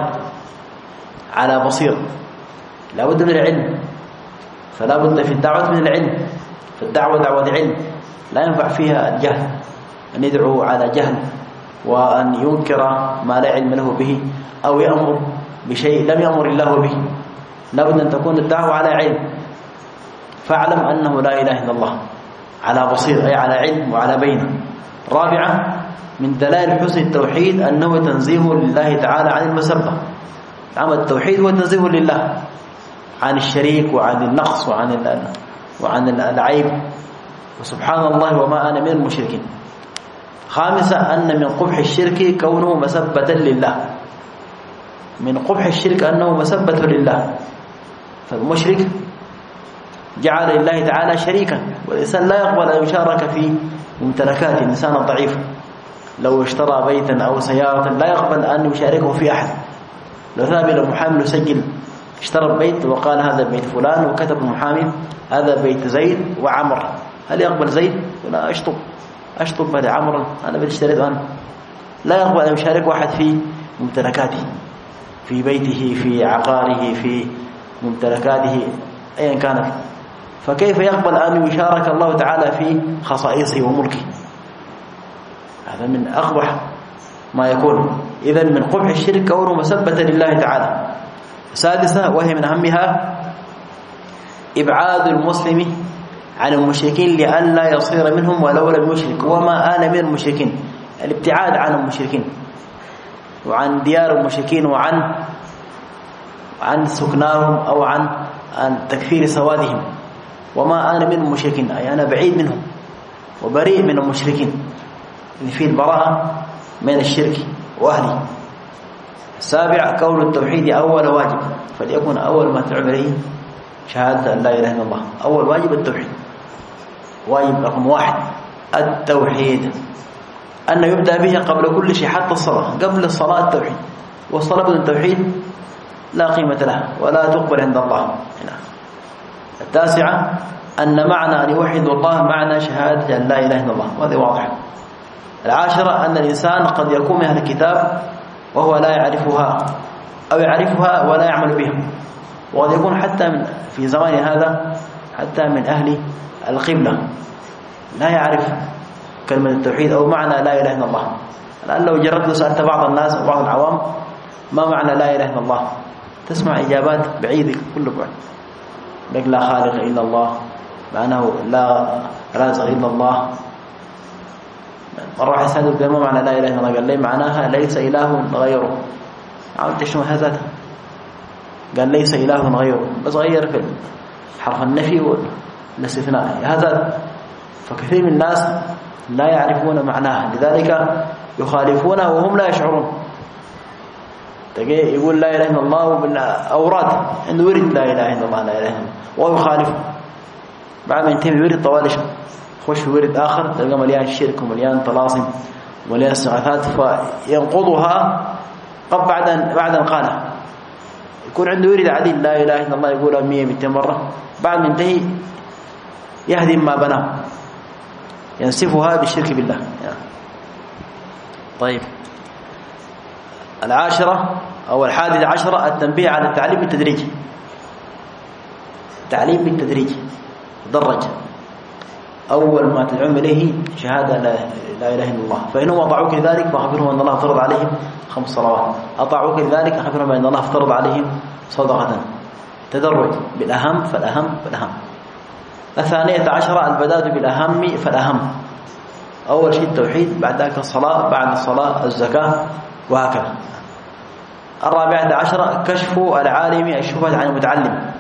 [SPEAKER 1] على بصيرة، لا بد من العلم، فلا بد في الدعوة من العلم، فالدعوة دعوة علم لا ينفع فيها الجهل، أن يدعو على جهل وأن ينكر ما لا علم له به أو يأمر بشيء لم يأمر الله به. لا بد أن تكون الدعوة على علم، فاعلم أنه لا إله إلا الله، على بصير أي على علم وعلى بين. رابعا من دلائل حسن التوحيد أنه تنزيه لله تعالى عن المسبة. عمل التوحيد هو تنزيه لله عن الشريك وعن النقص وعن وعن العيب، وسبحان الله وما أنا من المشركين. خامسا أن من قبح الشرك كونه مسبة لله، من قبح الشرك أنه مسبة لله، فالمشرك جعل لله تعالى شريكا، والإنسان لا يقبل أن يشارك في ممتلكات الإنسان الضعيف. لو اشترى بيتا أو سيارة لا يقبل أن يشاركه في أحد. لو ذهب إلى محامي يسجل اشترى بيت وقال هذا بيت فلان، وكتب المحامي هذا بيت زيد وعمر، هل يقبل زيد؟ ولا أشطب أشطب هذا عمر، أنا بشتريته أنا. لا يقبل أن يشارك واحد في ممتلكاته، في بيته، في عقاره، في ممتلكاته أيا كانت. فكيف يقبل أن يشارك الله تعالى في خصائصه وملكه؟ هذا من أقبح ما يكون. إذن من قبح الشرك كونه مسبة لله تعالى. سادسة وهي من أهمها إبعاد المسلم عن المشركين لئلا يصير منهم ولو لم يشرك، وما آن من المشركين، الابتعاد عن المشركين وعن ديار المشركين وعن عن سكناهم أو عن عن تكفير سوادهم. وما أنا من المشركين أي أنا بعيد منهم وبريء من المشركين، في البراءة من الشرك وأهله. السابع كون التوحيد أول واجب، فليكن أول ما تدعو إليه شهادة أن لا إله إلا الله. أول واجب التوحيد، واجب رقم واحد التوحيد، أن يبدأ به قبل كل شيء، حتى الصلاة. قبل الصلاة التوحيد، والصلاة بدون التوحيد لا قيمة لها ولا تقبل عند الله. التاسعة أن معنى أن يوحد الله معنى شهادة أن لا إله إلا الله، وهذا واضح. العاشرة أن الإنسان قد يكون من أهل الكتاب وهو لا يعرفها أو يعرفها ولا يعمل بها، وقد يكون حتى من في زمان هذا حتى من أهل القبلة لا يعرف كلمة التوحيد أو معنى لا إله إلا الله. الآن لو جربت لو سألت بعض الناس أو بعض العوام ما معنى لا إله إلا الله، تسمع إجابات بعيدة كل بعد، لك لا خالق إلا الله، معناه لا رازق إلا الله. مرة واحد سألته قال ما معنى لا إله إلا الله، قال لي معناها ليس إله غيره. عملت شنو هذا؟ قال ليس إله غيره، بس غير في حرف النفي والاستثناء هذا. فكثير من الناس لا يعرفون معناها، لذلك يخالفونه وهم لا يشعرون. تجي يقول لا إله إلا الله وبالأوراد عنده ورد لا إله إلا الله لا إله إلا الله ويخالف بعد ما ينتهي الورد طوالش خش ورد آخر تلقى مليان شرك ومليان طلاسم ومليان استغاثات فينقضها قبل بعد بعد القالة يكون عنده ورد عديد لا إله إلا الله يقولها مية مئتين مرة بعد ما ينتهي يهدم ما بناه ينسفها بالشرك بالله يعني. طيب العاشرة أو الحادثة عشرة التنبيه على التعليم بالتدريج التعليم بالتدريج درج أول ما تدعون إليه شهادة لا, لا إله إلا الله فإنهم أطاعوك لذلك فأخبرهم أن الله افترض عليهم خمس صلوات أطاعوك لذلك أخبرهم أن الله افترض عليهم صدقة تدرج بالأهم فالأهم فالأهم الثانية عشرة البداءة بالأهم فالأهم أول شيء التوحيد بعد ذلك الصلاة بعد الصلاة الزكاة وهكذا الرابعة عشرة كشف العالم الشبهة عن المتعلم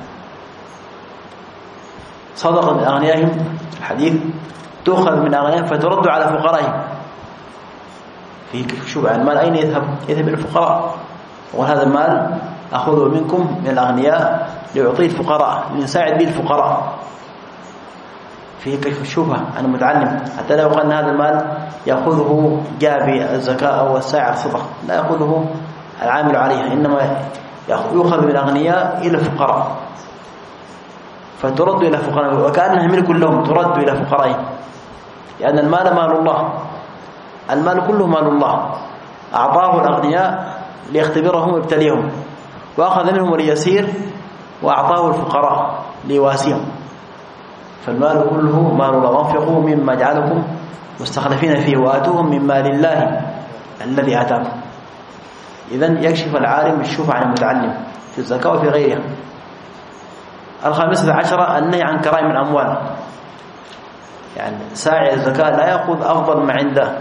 [SPEAKER 1] صدقة من أغنيائهم الحديث تؤخذ من أغنيائهم فترد على فقرائهم في شبهة المال أين يذهب يذهب إلى الفقراء وهذا المال أخذه منكم من الأغنياء ليعطيه الفقراء لنساعد به الفقراء فيه كشف الشبهة عن المتعلم حتى لا يقال أن هذا المال يأخذه جابي الزكاة أو الساعة الصدقة لا يأخذه العامل عليها إنما يؤخذ من الأغنياء إلى الفقراء فترد إلى فقراء وكأنها ملك لهم ترد إلى فقرائهم لأن المال مال الله المال كله مال الله أعطاه الأغنياء ليختبرهم ويبتليهم وأخذ منهم اليسير وأعطاه الفقراء ليواسيهم فالمال كله مال الله وانفقوا مما جعلكم مستخلفين فيه وآتوهم من مال الله الذي آتاكم إذن يكشف العالم الشبهة عن المتعلم في الزكاة وفي غيرها الخامسة عشرة النهي عن كرائم الأموال يعني ساعي الزكاة لا يأخذ أفضل ما عند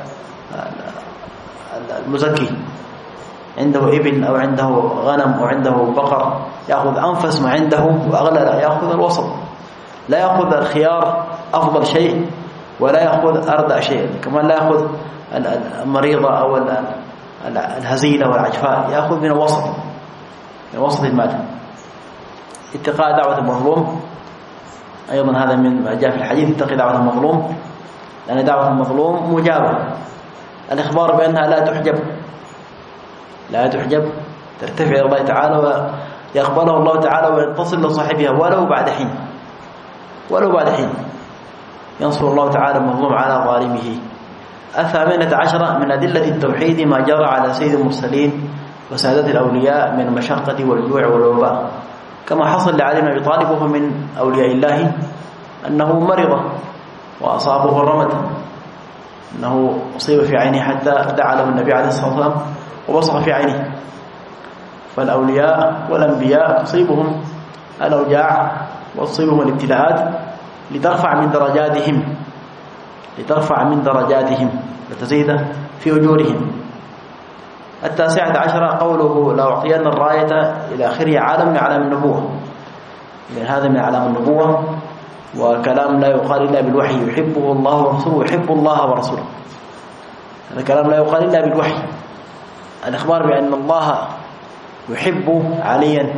[SPEAKER 1] المزكي عنده إبل أو عنده غنم أو عنده بقر يأخذ أنفس ما عنده وأغلى لا يأخذ الوسط لا يأخذ الخيار أفضل شيء ولا يأخذ أردأ شيء كمان لا يأخذ المريضة أو الهزيلة والعجفاء يأخذ من الوسط من وسط المال اتقاء دعوة المظلوم أيضا هذا من ما جاء في الحديث اتقي دعوة المظلوم لأن دعوة المظلوم مجابة الإخبار بأنها لا تحجب لا تحجب ترتفع إلى الله تعالى ويقبله الله تعالى ويتصل لصاحبها ولو بعد حين ولو بعد حين ينصر الله تعالى المظلوم على ظالمه الثامنة عشرة من أدلة التوحيد ما جرى على سيد المرسلين وسادة الأولياء من المشقة والجوع والوباء كما حصل لعلي بن أبي طالب وهو من أولياء الله أنه مرض وأصابه الرمد أنه أصيب في عينه حتى دعا له النبي عليه الصلاة والسلام وبصق في عينه فالأولياء والأنبياء تصيبهم الأوجاع وتصيبهم الابتلاءات لترفع من درجاتهم لترفع من درجاتهم وتزيد في أجورهم التاسعة عشرة قوله لو أعطينا الراية إلى آخره عالم من أعلام النبوة لأن هذا من أعلام النبوة وكلام لا يقال إلا بالوحي يحبه الله ورسوله ويحب الله ورسوله هذا كلام لا يقال إلا بالوحي الإخبار بأن الله يحب عليا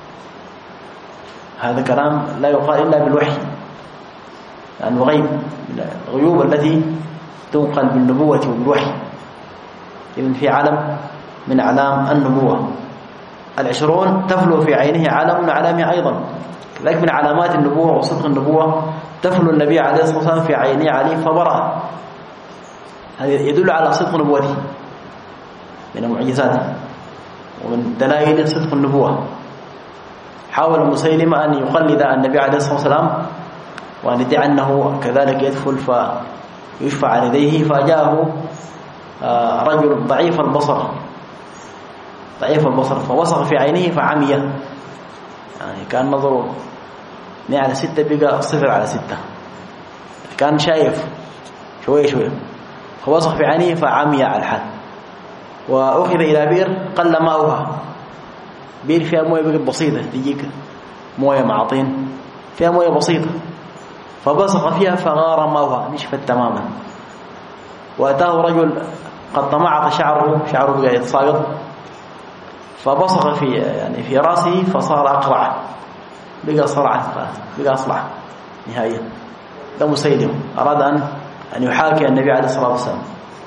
[SPEAKER 1] هذا كلام لا يقال إلا بالوحي لأنه غيب من الغيوب التي تنقل بالنبوة وبالوحي إذن في علم من أعلام النبوة العشرون تفلو في عينه علم من أعلامه أيضا كذلك من علامات النبوة وصدق النبوة تفلو النبي عليه الصلاة والسلام في عينه عليه فبرأ هذا يدل على صدق نبوته من المعجزات ومن دلائل صدق النبوة حاول مسيلمة أن يقلد النبي عليه الصلاة والسلام وأن يدعي أنه كذلك يدخل فيشفع عن يديه فجاءه رجل ضعيف البصر ضعيف البصر فوسخ في عينه فعمي يعني كان نظره مئة على ستة بقى صفر على ستة كان شايف شوية شوية فوسخ في عينه فعمي على الحال وأخذ إلى بير قل ماؤها بير فيها موية بقى بسيطة تجيك موية معطين فيها موية بسيطة فبصق فيها فغار ماؤها نشفت تماما وأتاه رجل قد طمعت شعره شعره بقى يتساقط فبصق في يعني في رأسه فصار أقرع، بقى صرعا، بقى أصلع نهائيا. ده مسيلم أراد أن أن يحاكي النبي عليه الصلاة والسلام.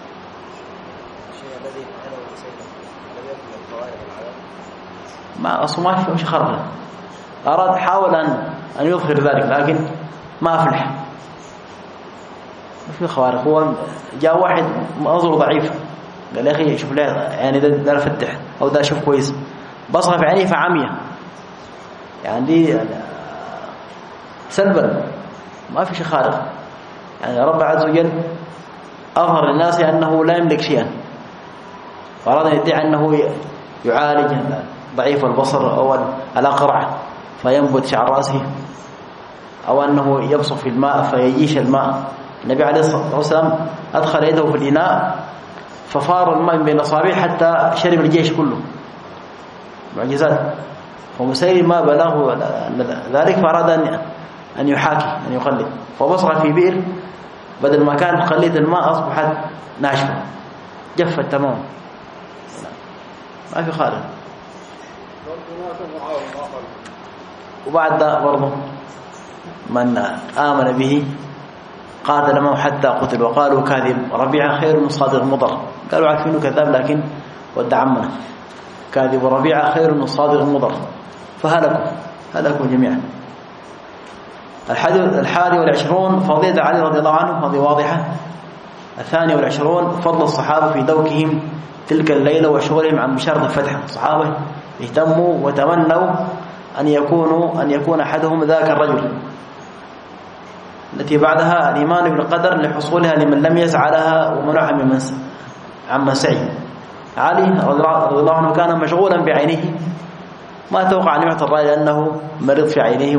[SPEAKER 1] ما أصلا ما في شيء خرج، أراد حاول أن أن يظهر ذلك لكن ما أفلح. ما في خوارق. هو جاء واحد منظره ضعيف قال يا أخي شوف لي يعني ده ده فتح أو ده شوف كويس، بصغ في عينيه فعمية، يعني دي سلبا ما في شيء خارق. يعني رب عز وجل أظهر للناس أنه لا يملك شيئا، فأراد أن يدعي أنه يعالج ضعيف البصر أو الأقرع فينبت شعر رأسه، أو أنه يبصق في الماء فيجيش الماء. النبي عليه الصلاة والسلام أدخل يده في الإناء ففار الماء من بين أصابعه حتى شرب الجيش كله، معجزات. ومسيلم ما بلغه ذلك فأراد أن أن يحاكي أن يقلد، فبصق في بئر بدل ما كانت قلية الماء أصبحت ناشفة جفت تماما، ما في خارج. وبعد ده برضه من آمن به قاتل معه حتى قتل وقالوا كاذب، ربيعة خير من صادق مضر، قالوا عارفينه كذاب لكن ودع عمنا، كاذب ربيعة خير من صادق مضر، فهلكوا هلكوا جميعا. الحادي والعشرون فضيلة علي رضي الله عنه، هذه واضحة. الثاني والعشرون فضل الصحابة في دوكهم تلك الليلة وشغلهم عن بشارة الفتح. الصحابة اهتموا وتمنوا أن يكونوا أن يكون أحدهم ذاك الرجل التي بعدها الإيمان بالقدر لحصولها لمن لم يسعى لها ومنعها من عمن سعي. علي رضي الله عنه كان مشغولا بعينه، ما توقع أن يعطى الرأي لأنه مريض في عينه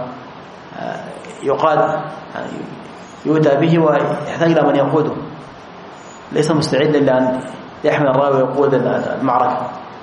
[SPEAKER 1] ويقاد يؤتى به ويحتاج إلى من يقوده، ليس مستعدا لأن يحمل الراوي ويقود المعركة،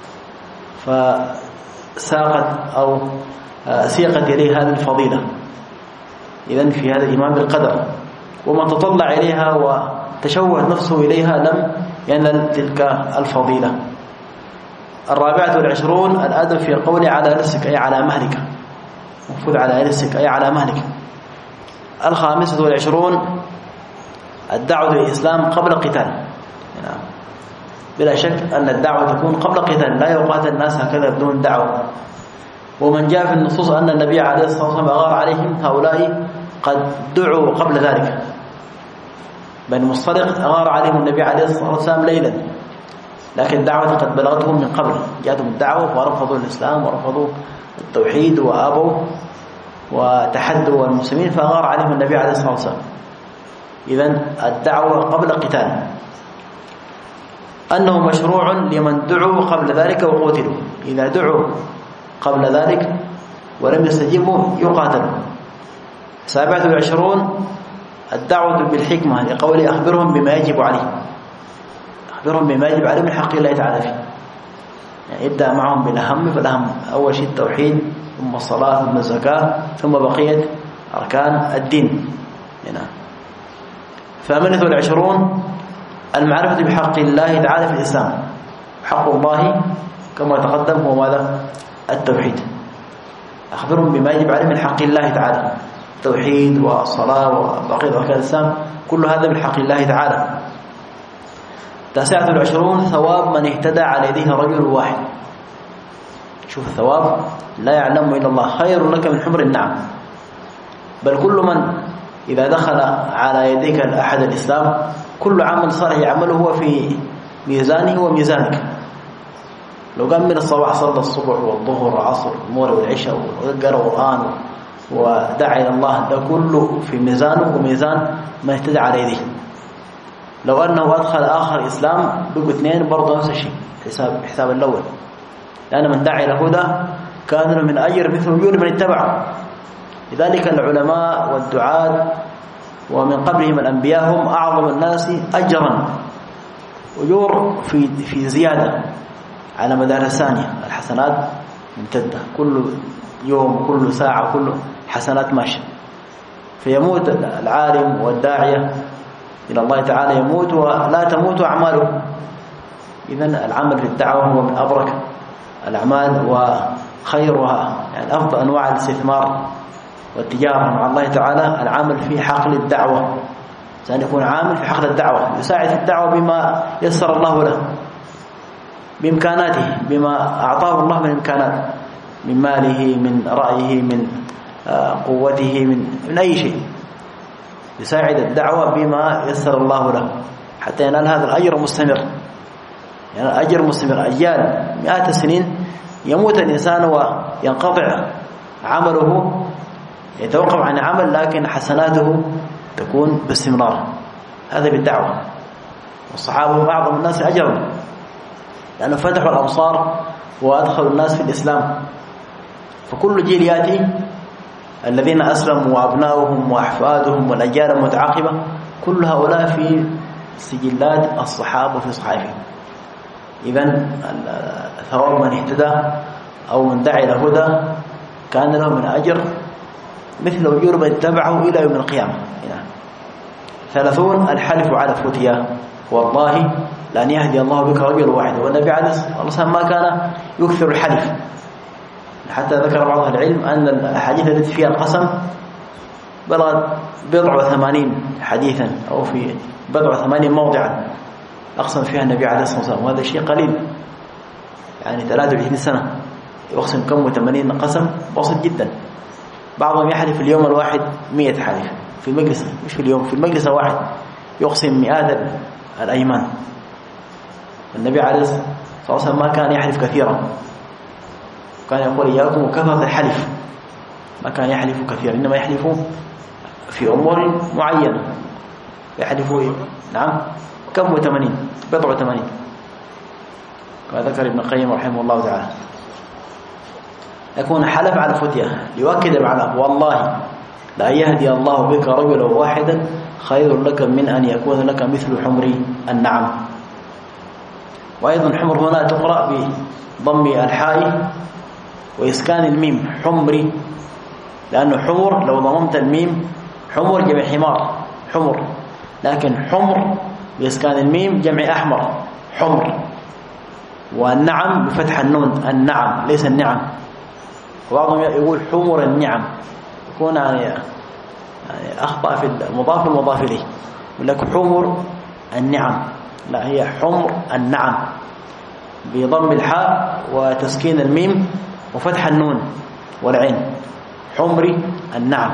[SPEAKER 1] فساقت أو سيقت إليه هذه الفضيلة. إذن في هذا الإيمان بالقدر، ومن تطلع إليها وتشوه نفسه إليها لم ينل تلك الفضيلة. الرابعة والعشرون الأدب في قوله على رزقك أي على مهلك، مفروض على رزقك أي على مهلك. الخامسة والعشرون الدعوة للإسلام قبل قتال. بلا شك أن الدعوة تكون قبل قتال، لا يقاتل الناس هكذا بدون دعوة. ومن جاء في النصوص أن النبي عليه الصلاة والسلام أغار عليهم هؤلاء قد دعوا قبل ذلك. بني مصطلق أغار عليهم النبي عليه الصلاة والسلام ليلا، لكن الدعوة قد بلغتهم من قبل، جاءتهم الدعوة ورفضوا الإسلام ورفضوا التوحيد وآبوا وتحدوا المسلمين فأغار عليهم النبي عليه الصلاة والسلام. إذن الدعوة قبل قتال، أنه مشروع لمن دعوا قبل ذلك وقتلوا، إذا دعوا قبل ذلك ولم يستجيبوا يقاتلوا. سابعة والعشرون الدعوة بالحكمة لقول أخبرهم بما يجب عليهم، أخبرهم بما يجب عليهم من حق الله تعالى فيه. يعني ابدأ معهم بالأهم، فالأهم أول شيء التوحيد، ثم الصلاة، ثم الزكاة، ثم بقية أركان الدين. هنا ثامنة والعشرون المعرفة بحق الله تعالى في الإسلام. حق الله كما تقدم هو ماذا؟ التوحيد. أخبرهم بما يجب عليه من حق الله تعالى، التوحيد والصلاة وبقية أركان الإسلام، كل هذا من حق الله تعالى. تاسعة والعشرون ثواب من اهتدى على يديه رجل واحد. شوف الثواب لا يعلم إلا الله، خير لك من حمر النعم. بل كل من إذا دخل على يديك أحد الإسلام كل عمل صالح يعمله هو في ميزانه وميزانك. لو قام من الصباح صلى الصبح والظهر والعصر والمغرب والعشاء وقرأ القرآن ودعا إلى الله، ده كله في ميزانه وميزان ما اهتدى على يديه. لو أنه أدخل آخر إسلام بقوا اثنين برضه نفس الشيء، حساب حساب الأول، لأن من دعا إلى هدى كان من أجر مثل أجور من اتبعه. لذلك العلماء والدعاة ومن قبلهم الأنبياء هم أعظم الناس أجرا، أجور في في زيادة على مدار الثانية، الحسنات ممتدة كل يوم كل ساعة كل حسنات ماشية. فيموت العالم والداعية إلى الله تعالى يموت ولا تموت أعماله. إذن العمل في الدعوة هو من أبرك الأعمال وخيرها يعني أفضل أنواع الاستثمار والتجارة مع الله تعالى العامل في حقل الدعوة، سأن يكون عامل في حقل الدعوة يساعد في الدعوة بما يسر الله له بإمكاناته، بما أعطاه الله من إمكانات، من ماله، من رأيه، من قوته، من, من أي شيء يساعد الدعوة بما يسر الله له حتى ينال هذا الأجر مستمر، يعني الأجر مستمر أجيال مئات السنين. يموت الإنسان وينقطع عمله، يتوقف عن عمل، لكن حسناته تكون باستمرار. هذا بالدعوة. والصحابة بعضهم الناس أجروا لأنه فتحوا الأمصار وأدخلوا الناس في الإسلام، فكل جيل يأتي الذين أسلموا وأبناؤهم وأحفادهم والأجيال المتعاقبة كل هؤلاء في سجلات الصحابة في صحائفهم. إذن ثواب من اهتدى أو من دعا إلى هدى كان له من أجر مثل أجور من اتبعه إلى يوم القيامة. ثلاثون الحلف على فتيا، والله لأن يهدي الله بك رجل واحد. والنبي عليه الصلاة والسلام ما كان يكثر الحلف، حتى ذكر بعض العلم أن الأحاديث التي فيها القسم بلغت بضع وثمانين حديثا، أو في بضع وثمانين موضعا أقسم فيها النبي عليه الصلاة والسلام، وهذا شيء قليل. يعني ثلاثة وعشرين سنة يقسم كم وثمانين قسم، بسيط جدا. بعضهم يحلف في اليوم الواحد مئة حلف في المجلس، مش في اليوم، في المجلس الواحد يقسم مئات الأيمان. النبي عليه الصلاة والسلام ما كان يحلف كثيرا، كان يقول إياكم وكثرة الحلف، ما كان يحلف كثيرا، إنما يحلف في أمور معينة. يحلف نعم كم وثمانين، بضع وثمانين، كما ذكر ابن القيم رحمه الله تعالى. يكون حلف على فتية ليؤكد المعنى، والله لا يهدي الله بك رجلا واحدا خير لك من أن يكون لك مثل حمر النعم. وأيضا حمر هنا تقرأ بضم الحاء وإسكان الميم، حمري، لأنه حمر لو ضممت الميم حمر جمع حمار حمر، لكن حمر بإسكان الميم جمع أحمر حمر. والنعم بفتح النون النعم ليس النعم. وبعضهم يقول حمر النعم، يكون يعني أخطأ في المضاف والمضاف إليه، يقول لك حمر النعم، لا هي حمر النعم بضم الحاء وتسكين الميم وفتح النون والعين، حمر النعم.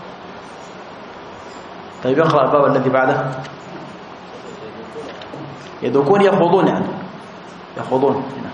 [SPEAKER 1] طيب اقرأ الباب الذي بعده. يدوكون يخوضون، يعني يخوضون هنا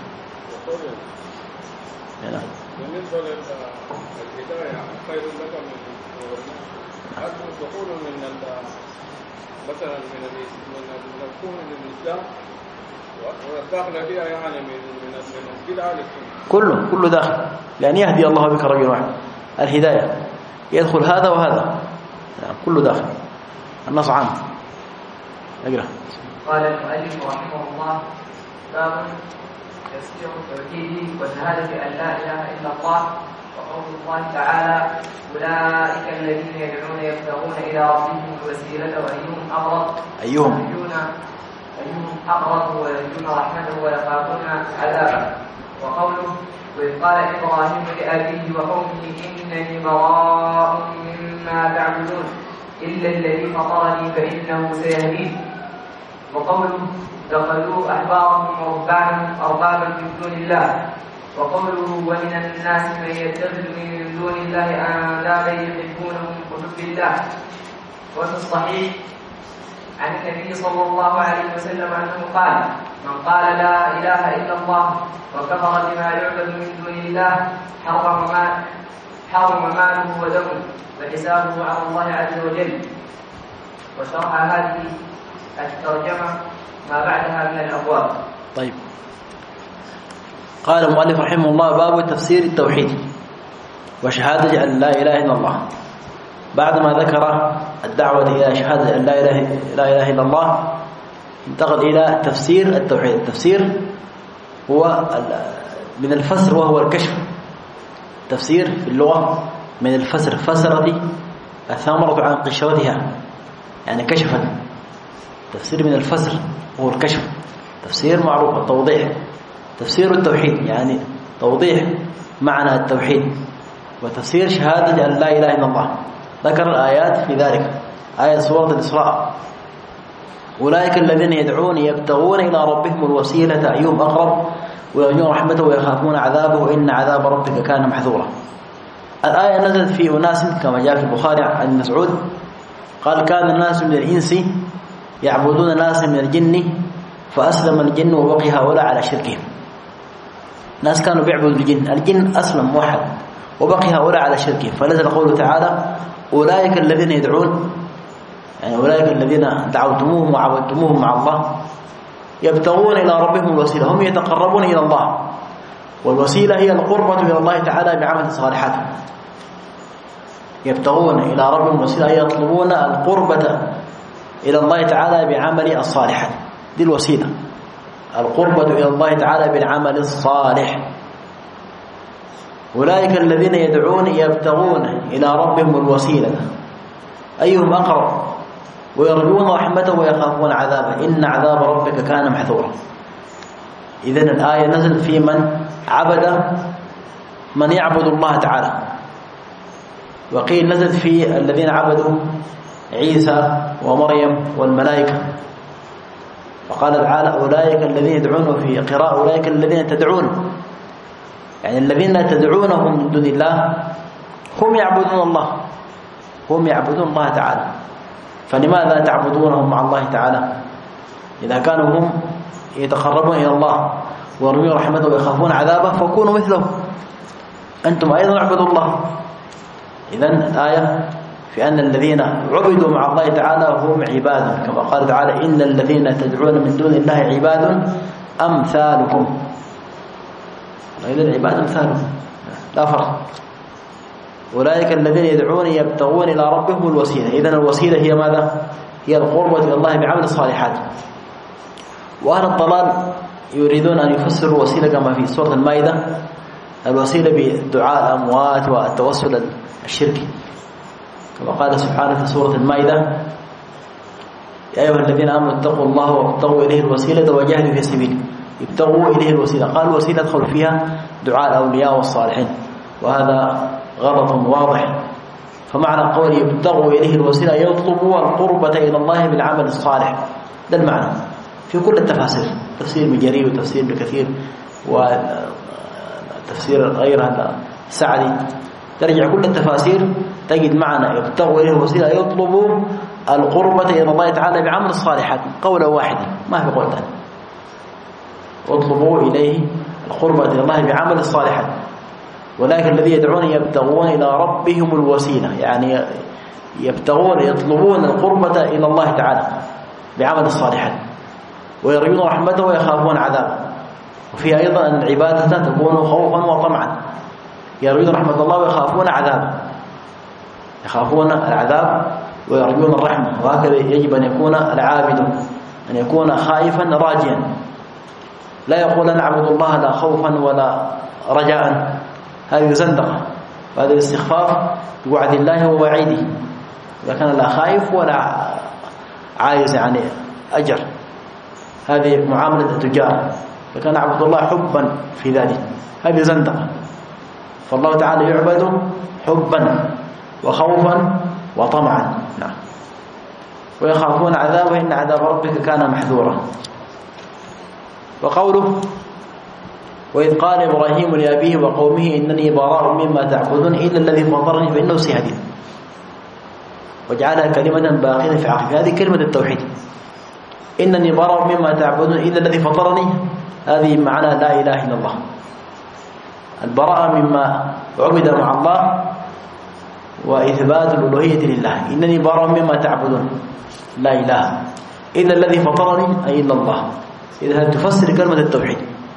[SPEAKER 1] هنا.
[SPEAKER 3] بالنسبة للهداية خير لك من هل تقول من مثلا من من الكون للإسلام والداخل فيها، يعني من من من البدعة للسنة
[SPEAKER 1] كله كله داخل، لأن يهدي الله بك رجل واحد. الهداية يدخل هذا وهذا، يعني كله داخل، النص عام. اقرأ.
[SPEAKER 2] قال المؤلف رحمه الله: باب تفسير التوحيد وشهادة أن لا إله إلا الله، وقول الله تعالى: أولئك الذين يدعون يبتغون إلى ربهم الوسيلة وأيهم أقرب
[SPEAKER 1] أيهم
[SPEAKER 2] أيهم أقرب ويرجون رحمته ويخافون عذابه. وقوله: وإذ قال إبراهيم لأبيه وقومه إنني براء مما تعبدون إلا الذي فطرني فإنه سيهدين. وقوله: دخلوا أحبارهم ورهبانهم أربابا من دون الله. وقوله: ومن الناس من يتخذ من دون الله أندادا يحبونهم كحب الله. وفي الصحيح عن النبي صلى الله عليه وسلم أنه قال: من قال لا إله إلا الله وكفر بما يعبد من دون الله حرم ما حرم ماله ودمه وحسابه على الله عز وجل. وشرح هذه الترجمة ما بعدها من الأبواب.
[SPEAKER 1] طيب، قال المؤلف رحمه الله: باب تفسير التوحيد وشهادة أن لا إله إلا الله. بعدما ذكر الدعوة إلى شهادة أن لا إله, لا إله إلا الله، انتقل إلى تفسير التوحيد. التفسير هو من الفسر وهو الكشف. تفسير في اللغة من الفسر، فسرت الثمرة عن قشرتها، يعني كشفت. تفسير من الفسر وهو الكشف. تفسير معروف التوضيح. تفسير التوحيد يعني توضيح معنى التوحيد وتفسير شهادة أن لا إله إلا الله. ذكر الآيات في ذلك. آية سورة الإسراء: أولئك الذين يدعون يبتغون إلى ربهم الوسيلة أيهم أقرب ويرجون رحمته ويخافون عذابه إن عذاب ربك كان محذورا. الآية نزلت في أناس كما جاء في البخاري عن مسعود قال: كان الناس من الإنس يعبدون ناس من الجن فأسلم الجن وبقي هؤلاء على شركهم. ناس كانوا بيعبدوا الجن، الجن أسلم موحد وبقي هؤلاء على شركهم، فنزل قوله تعالى: أولئك الذين يدعون، يعني أولئك الذين دعوتموهم وعبدتموهم مع الله يبتغون إلى ربهم الوسيلة، هم يتقربون إلى الله، والوسيلة هي القربة إلى الله تعالى بعمل الصالحات. يبتغون إلى ربهم الوسيلة أي يطلبون القربة إلى الله تعالى بعمل الصالحات، دي الوسيلة، القربة إلى الله تعالى بالعمل الصالح. أولئك الذين يدعون يبتغون إلى ربهم الوسيلة أيهم أقرب ويرجون رحمته ويخافون عذابه إن عذاب ربك كان محذورا. إذن الآية نزل في من عبد من يعبد الله تعالى، وقيل نزلت في الذين عبدوا عيسى ومريم والملائكة، وقال تعالى: أولئك الذين يدعون، في قراءة أولئك الذين تدعون، يعني الذين تدعونهم من دون الله هم يعبدون الله، هم يعبدون الله تعالى. فلماذا تعبدونهم مع الله تعالى إذا كانوا هم يتقربون إلى الله ويرجون رحمته ويخافون عذابه؟ فكونوا مثلهم أنتم أيضا اعبدوا الله. إذن الآية في أن الذين عبدوا مع الله تعالى هم عباد، كما قال تعالى: إن الذين تدعون من دون الله عباد أمثالكم. إذن العباد أمثالهم لا فرق. أولئك الذين يدعون يبتغون إلى ربهم الوسيلة. إذن الوسيلة هي ماذا؟ هي القربة إلى الله بعمل الصالحات. وأهل الضلال يريدون أن يفسروا الوسيلة كما في سورة المائدة، الوسيلة بدعاء الأموات والتوسل الشركي، كما قال سبحانه في سورة المائدة: يا أيها الذين آمنوا اتقوا الله وابتغوا إليه الوسيلة وجاهدوا في سبيله. ابتغوا إليه الوسيلة، قال الوسيلة يدخل فيها دعاء الأولياء والصالحين، وهذا غلط واضح. فمعنى قول يبتغوا إليه الوسيلة يطلبوا القربة إلى الله بالعمل الصالح، ده المعنى في كل التفاسير، تفسير ابن جرير وتفسير ابن كثير وتفسير غير هذا السعدي، ترجع كل التفاسير تجد معنى يبتغوا إليه الوسيلة يطلبوا القربة إلى الله تعالى بعمل الصالحات، قولا واحدا ما في قول ثاني. اطلبوا إليه القربة إلى الله بعمل الصالحات. ولكن الذي يدعون يبتغون إلى ربهم الوسيلة، يعني يبتغون يطلبون القربة إلى الله تعالى بعمل الصالحات ويرجون رحمته ويخافون عذابه. وفي أيضا أن العبادة تكون خوفا وطمعا، يرجون رحمة الله ويخافون عذابه، يخافون العذاب ويرجون الرحمة. وهكذا يجب أن يكون العابد، أن يكون خائفا راجيا، لا يقول نعبد الله لا خوفا ولا رجاء، هذه زندقة، وهذا الاستخفاف بوعد الله ووعيده، إذا كان لا خائف ولا عايز يعني أجر، هذه معاملة التجار. فكان نعبد الله حبا في ذلك، هذه زندقة. فالله تعالى يعبد حبا وخوفا وطمعا، نعم، ويخافون عذابه إن عذاب ربك كان محذورا. وقوله: وإذ قال إبراهيم لأبيه وقومه إنني براء مما تعبدون إلا الذي فطرني فإنه سيهدين، وجعلها كلمة باقية في عقبه، هذه كلمة التوحيد. إنني براء مما تعبدون إلا الذي فطرني، هذه معنى لا إله إلا الله، البراءة مما عبد مع الله وإثبات الألوهية لله. إنني براء مما تعبدون، لا إله إلا الذي فطرني أي إلا الله. إذا تفسر كلمة التوحيد.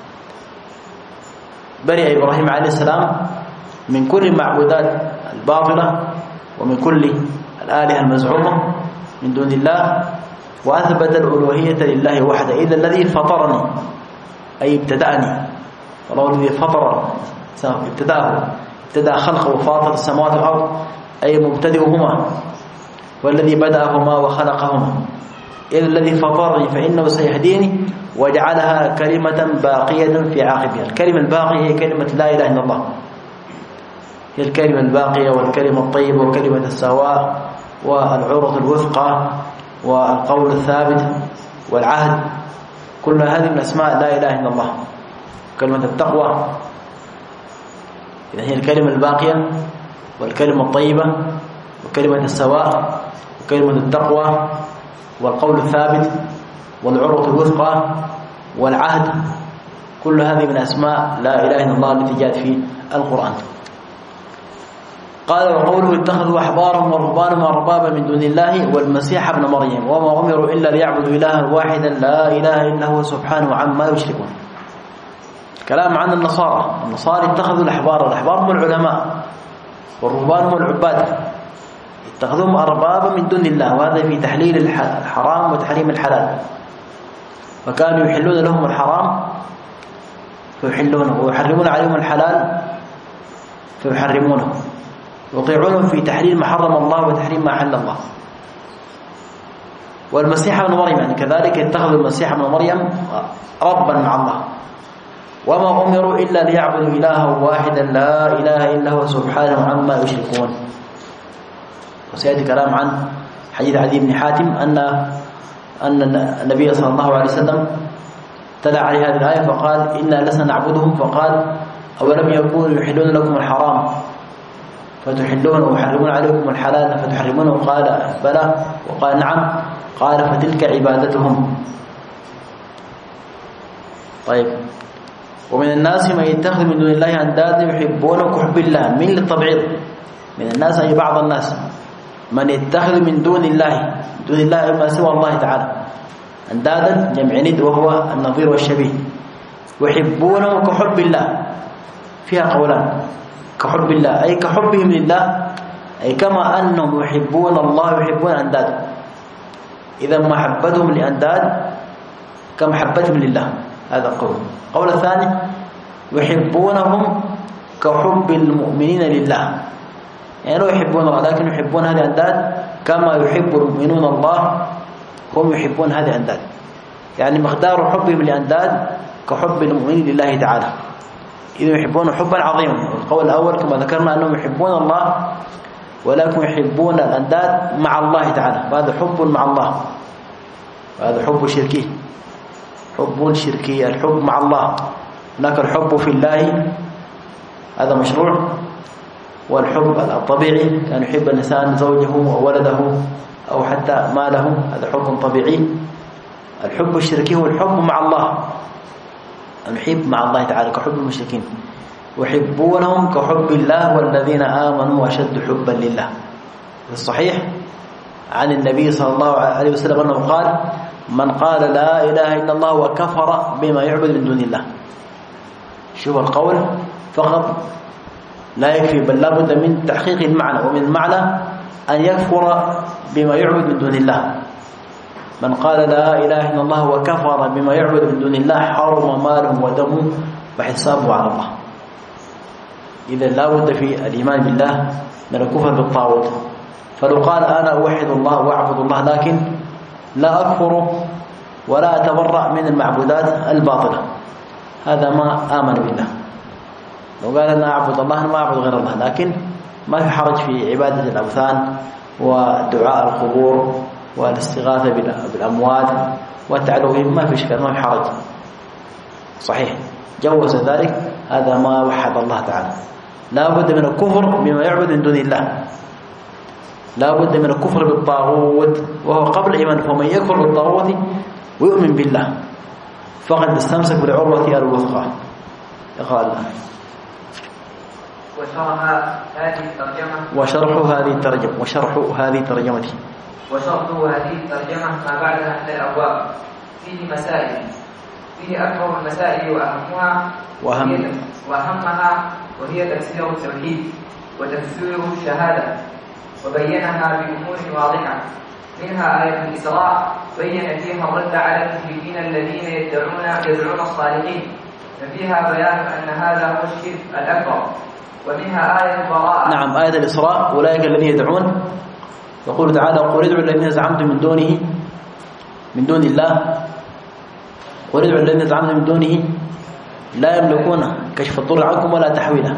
[SPEAKER 1] برئ إبراهيم عليه السلام من كل المعبودات الباطلة ومن كل الآلهة المزعومة من دون الله، وأثبت الألوهية لله وحده. إلا الذي فطرني أي ابتدأني، الله الذي فطر ابتدأه، ابتدأ خلقه فاطر السماوات والأرض أي مبتدئهما، والذي بدأهما وخلقهما. إذ الذي فطرني فإنه سيهديني وجعلها كلمة باقية في عاقبها. الكلمة الباقية هي كلمة لا إله إلا الله، هي الكلمة الباقية والكلمة الطيبة وكلمة السواء والعروة الوثقى والقول الثابت والعهد، كل هذه من أسماء لا إله إلا الله. كلمة التقوى إذن هي الكلمة الباقية والكلمة الطيبة وكلمة السواء وكلمة التقوى والقول الثابت والعروة الوثقى والعهد، كل هذه من أسماء لا إله إلا الله التي جاءت في القرآن. قال وقوله اتخذوا أحبارهم ورهبانهم أربابا من دون الله والمسيح ابن مريم وما أمروا إلا ليعبدوا إلها واحدا لا إله إلا هو سبحانه عما يشركون. كلام عن النصارى. النصارى اتخذوا الأحبار، الأحبار هم العلماء والرهبان هم العباد، اتخذوهم أربابا من دون الله، وهذا في تحليل الحرام وتحريم الحلال. وكانوا يحلون لهم الحرام فيحلونه ويحرمون عليهم الحلال فيحرمونه، ويطيعونهم في تحليل ما حرم الله وتحريم ما أحل الله. والمسيح ابن مريم يعني كذلك اتخذوا المسيح ابن مريم ربا مع الله. وما أمروا إلا ليعبدوا إلها واحدا لا إله إلا هو سبحانه عما يشركون. وسيأتي كلام عن حديث عدي بن حاتم أن أن النبي صلى الله عليه وسلم تلا عليه هذه الآية فقال إنا لسنا نعبدهم، فقال أولم يكونوا يحلون لكم الحرام فتحلونه ويحرمون عليكم الحلال فتحرمونه؟ قال بلى، وقال نعم، قال فتلك عبادتهم. طيب ومن الناس من يتخذ من دون الله أندادا يحبونه كحب الله، من للتبعيض، من الناس أي بعض الناس، من يتخذ من دون الله دون الله ما سوى الله تعالى أندادا جمع ند وهو النظير والشبيه، ويحبونه كحب الله، فيها قولان، كحب الله أي كحبهم لله، أي كما أنهم يحبون الله يحبون أندادا، إذا محبتهم لأنداد كمحبتهم لله، هذا قول. قول الثاني يحبونهم كحب المؤمنين لله، يعني لا يحبون الله لكن يحبون هذه الأنداد كما يحب المؤمنون الله هم يحبون هذه الأنداد، يعني مقدار حبهم لأنداد كحب المؤمنين لله تعالى، إذا يحبون حبا عظيما. القول الأول كما ذكرنا أنهم يحبون الله ولكن يحبون الأنداد مع الله تعالى، وهذا حب مع الله، وهذا حب شركي، حب شركي، الحب مع الله. هناك الحب في الله هذا مشروع، والحب الطبيعي كان يحب الإنسان زوجه وولده أو حتى ماله، هذا حب طبيعي. الحب الشركي هو الحب مع الله، الحب مع الله تعالى كحب المشركين، ويحبونهم كحب الله والذين آمنوا أشد حبا لله. في الصحيح عن النبي صلى الله عليه وسلم أنه قال من قال لا إله إلا الله وكفر بما يعبد من دون الله. شوف القول فقط لا يكفي، بل لابد من تحقيق المعنى، ومن المعنى أن يكفر بما يعبد من دون الله. من قال لا إله إلا الله وكفر بما يعبد من دون الله حرم ماله ودمه وحسابه على الله. إذا لابد في الإيمان بالله من الكفر بالطاغوت. فلو قال أنا أوحد الله وأعبد الله لكن لا أكفر ولا أتبرأ من المعبودات الباطلة، هذا ما آمن بالله. لو قال أنا أعبد الله أنا ما أعبد غير الله، لكن ما في حرج في عبادة الأوثان ودعاء القبور والاستغاثة بالأموات والتعلق بهم، ما في إشكال، ما في حرج، صحيح جوز ذلك، هذا ما وحد الله تعالى. لا بد من الكفر بما يعبد من دون الله، لا بد من الكفر بالطاغوت وهو قبل الإيمان. فمن يكفر بالطاغوت ويؤمن بالله فقد استمسك بالعروة الوثقى. يقرأ الله.
[SPEAKER 2] وشرح هذه الترجمة
[SPEAKER 1] وشرح هذه الترجمة وشرح هذه ترجمتي
[SPEAKER 2] وشرح هذه الترجمة ما بعدها من الأبواب فيه مسائل، فيه أكبر المسائل وأهمها
[SPEAKER 1] وأهم
[SPEAKER 2] وأهمها وهي تفسير التوحيد وتفسير الشهادة، وبينها بأمور واضحة. منها آية الإسراء بين فيها الرد على المشركين الذين يدعون يدعون الصالحين، ففيها بيان أن هذا هو الشرك الأكبر. ومنها آية البراءة.
[SPEAKER 1] نعم، آية الإسراء أولئك الذين يدعون، يقول تعالى قل ادعوا الذين زعمتم من دونه من دون الله وندعو الذين زعمتم من دونه لا يملكون كشف الضر عنكم ولا تحويله،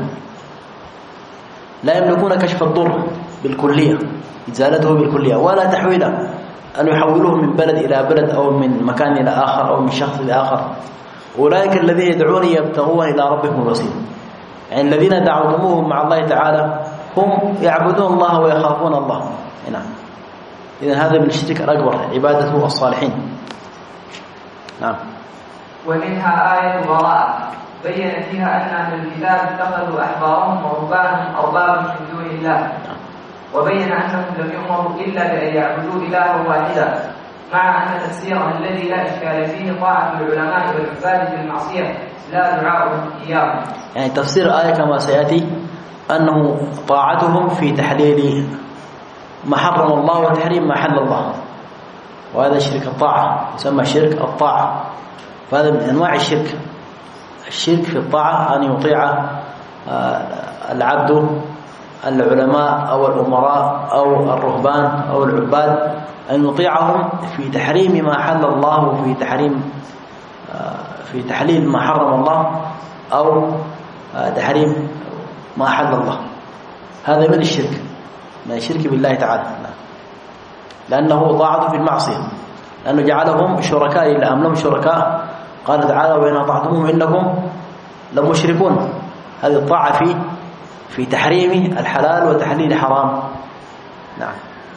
[SPEAKER 1] لا يملكون كشف الضر بالكلية إزالته بالكلية ولا تحويله أن يحولوه من بلد إلى بلد أو من مكان إلى آخر أو من شخص إلى آخر. أولئك الذين يدعون يبتغون إلى ربهم الوسيلة، يعني الذين دعوتموهم مع الله تعالى هم يعبدون الله ويخافون الله. نعم، إذن هذا من الشرك الأكبر عبادة الصالحين. نعم.
[SPEAKER 2] ومنها آية البراءة بين فيها أن أهل الكتاب اتخذوا أحبارهم ورهبانهم أربابا من دون الله، وبين أنهم لم يؤمروا إلا بأن يعبدوا إلها واحدا، مع أن تفسيرها الذي لا إشكال فيه طاعة العلماء والعباد بالمعصية لا دعاؤهم إياهم.
[SPEAKER 1] يعني تفسير آية كما سيأتي أنه طاعتهم في تحليل ما حرم الله وتحريم ما حل الله، وهذا شرك الطاعة يسمى شرك الطاعة. فهذا من أنواع الشرك. الشرك في الطاعة أن يطيع العبد العلماء أو الأمراء أو الرهبان أو العباد، أن يطيعهم في تحريم ما حل الله وفي تحريم في تحليل ما حرم الله أو تحريم ما حل الله. هذا من الشرك، من الشرك بالله تعالى، لأنه طاعته في المعصية، لأنه جعلهم شركاء إلا أم لهم شركاء. قال تعالى وإن أطعتموهم إنكم لمشركون. هذه الطاعة في في تحريم الحلال وتحليل حرام. نعم.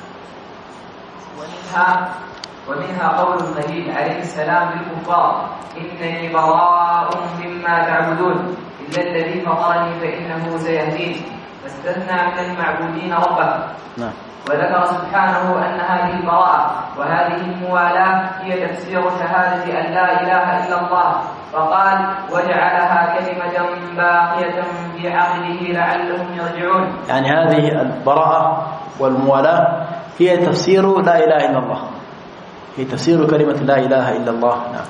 [SPEAKER 2] ومنها ومنها قول الخليل عليه السلام للكفار إنني براء مما تعبدون إلا الذي فطرني فإنه سيهدين، فاستثنى من المعبودين ربه.
[SPEAKER 1] نعم.
[SPEAKER 2] وذكر سبحانه أن هذه البراءة وهذه الموالاة هي تفسير شهادة أن لا إله إلا الله، فقال وجعلها كلمة باقية في عقله لعلهم يرجعون. يعني
[SPEAKER 1] هذه البراءة والموالاة هي تفسير لا إله إلا الله، هي تفسير كلمة لا إله إلا الله. نعم.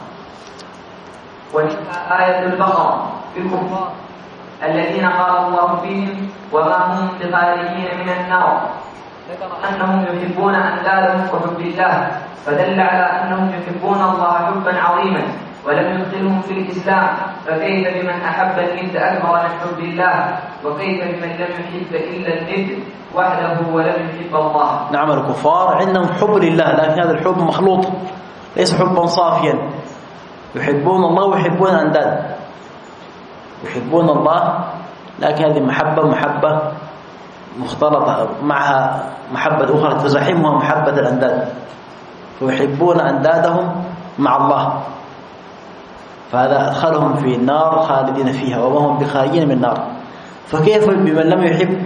[SPEAKER 2] ومنها آية البقرة في الكفار الذين قال الله فيهم وما هم بخارجين من النار، ذكر أنهم يحبون أندادهم وحب الله، فدل على أنهم يحبون الله حبا عظيما ولم يدخلهم في الإسلام، فكيف بمن أحب الند أكبر من حب الله، وكيف بمن لم يحب إلا الند وحده ولم يحب الله.
[SPEAKER 1] نعم، الكفار عندهم حب لله، لكن هذا الحب مخلوط، ليس حبا صافيا. يحبون الله ويحبون أنداد، يحبون الله لكن هذه محبة محبة مختلطة معها محبة أخرى تزاحمها محبة الأنداد، فيحبون أندادهم مع الله، فهذا أدخلهم في النار خالدين فيها وما هم بخارجين من النار. فكيف بمن لم يحب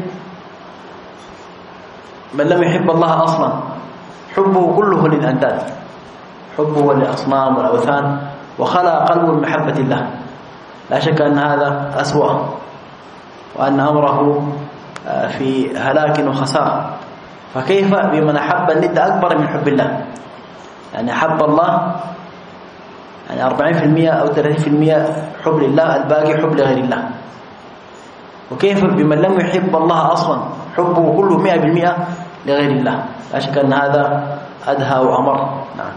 [SPEAKER 1] من لم يحب الله أصلا، حبه كله للأنداد، حبه للأصنام والأوثان، وخلى قلبه من محبة الله. لا شك أن هذا أسوأ، وأن أمره في هلاك وخسارة. فكيف بمن أحب الند أكبر من حب الله، يعني أحب الله يعني أربعين بالمئة أو ثلاثين بالمئة حب لله، الباقي حب لغير الله. وكيف بمن لم يحب الله أصلا، حبه كله مئة بالمئة لغير الله. لا شك أن هذا أدهى وأمر. نعم.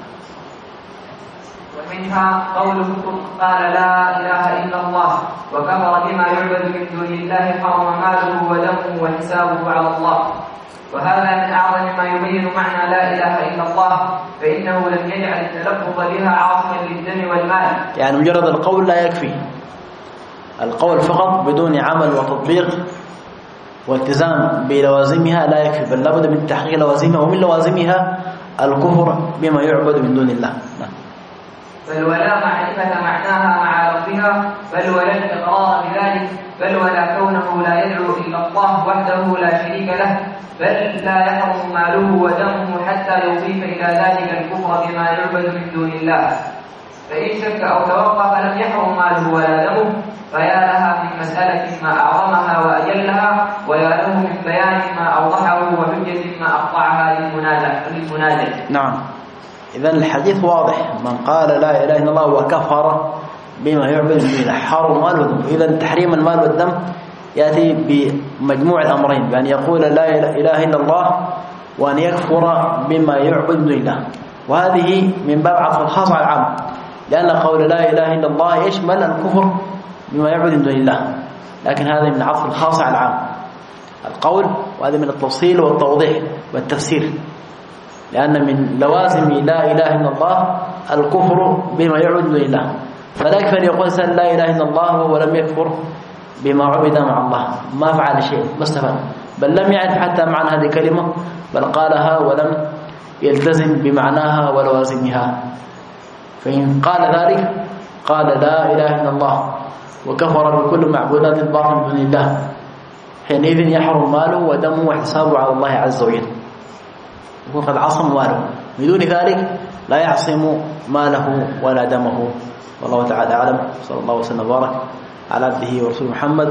[SPEAKER 2] ومنها قوله قال لا إله إلا الله وكفر بما يعبد من دون الله حرم ماله ودمه وحسابه على الله. وهذا من أعظم ما يبين معنى لا إله إلا الله، فإنه لم يجعل التلفظ بها عاصما للدم والمال.
[SPEAKER 1] يعني مجرد القول لا يكفي، القول فقط بدون عمل وتطبيق والتزام بلوازمها لا يكفي، بل لابد من تحقيق لوازمها، ومن لوازمها الكفر بما يعبد من دون الله. نعم.
[SPEAKER 2] بل ولا معرفة معناها مع لفظها، بل ولا الإقرار بذلك، بل ولا كونه لا يدعو إلا الله وحده لا شريك له، بل لا يحرم ماله ودمه حتى يضيف إلى ذلك الكفر بما يعبد من دون الله. فإن شك أو توقف لم يحرم ماله ولا دمه، فيا لها من مسألة ما أعظمها وأجلها، ويا له من بيان ما أوضحه وحجة ما أقطعها للمنازع.
[SPEAKER 1] نعم. إذن الحديث واضح، من قال لا إله إلا الله وكفر بما يعبد من دون الله حرم مال ودم. إذن تحريم المال والدم يأتي بمجموع الأمرين، بأن يقول لا إله إلا الله وأن يكفر بما يعبد من دون الله. وهذه من باب عطف الخاص على العام، لأن قول لا إله إلا الله يشمل الكفر بما يعبد من دون الله، لكن هذا من عطف الخاص على العام القول، وهذا من التفصيل والتوضيح والتفسير، لأن من لوازم لا إله إلا الله الكفر بما يعبد من دون الله، فلا يكفي أن يقول لا إله إلا الله وهو لم يكفر بما عبد مع الله، ما فعل شيء، ما استفاد، بل لم يعرف حتى معنى هذه الكلمة، بل قالها ولم يلتزم بمعناها ولوازمها. فإن قال ذلك قال لا إله إلا الله وكفر بكل معبودات الباطل من دون الله، حينئذ يحرم ماله ودمه وحسابه على الله عز وجل، يكون قد عصم ماله، بدون ذلك لا يعصم ماله ولا دمه. والله تعالى أعلم. صلى الله وسلم وبارك على عبده ورسوله محمد.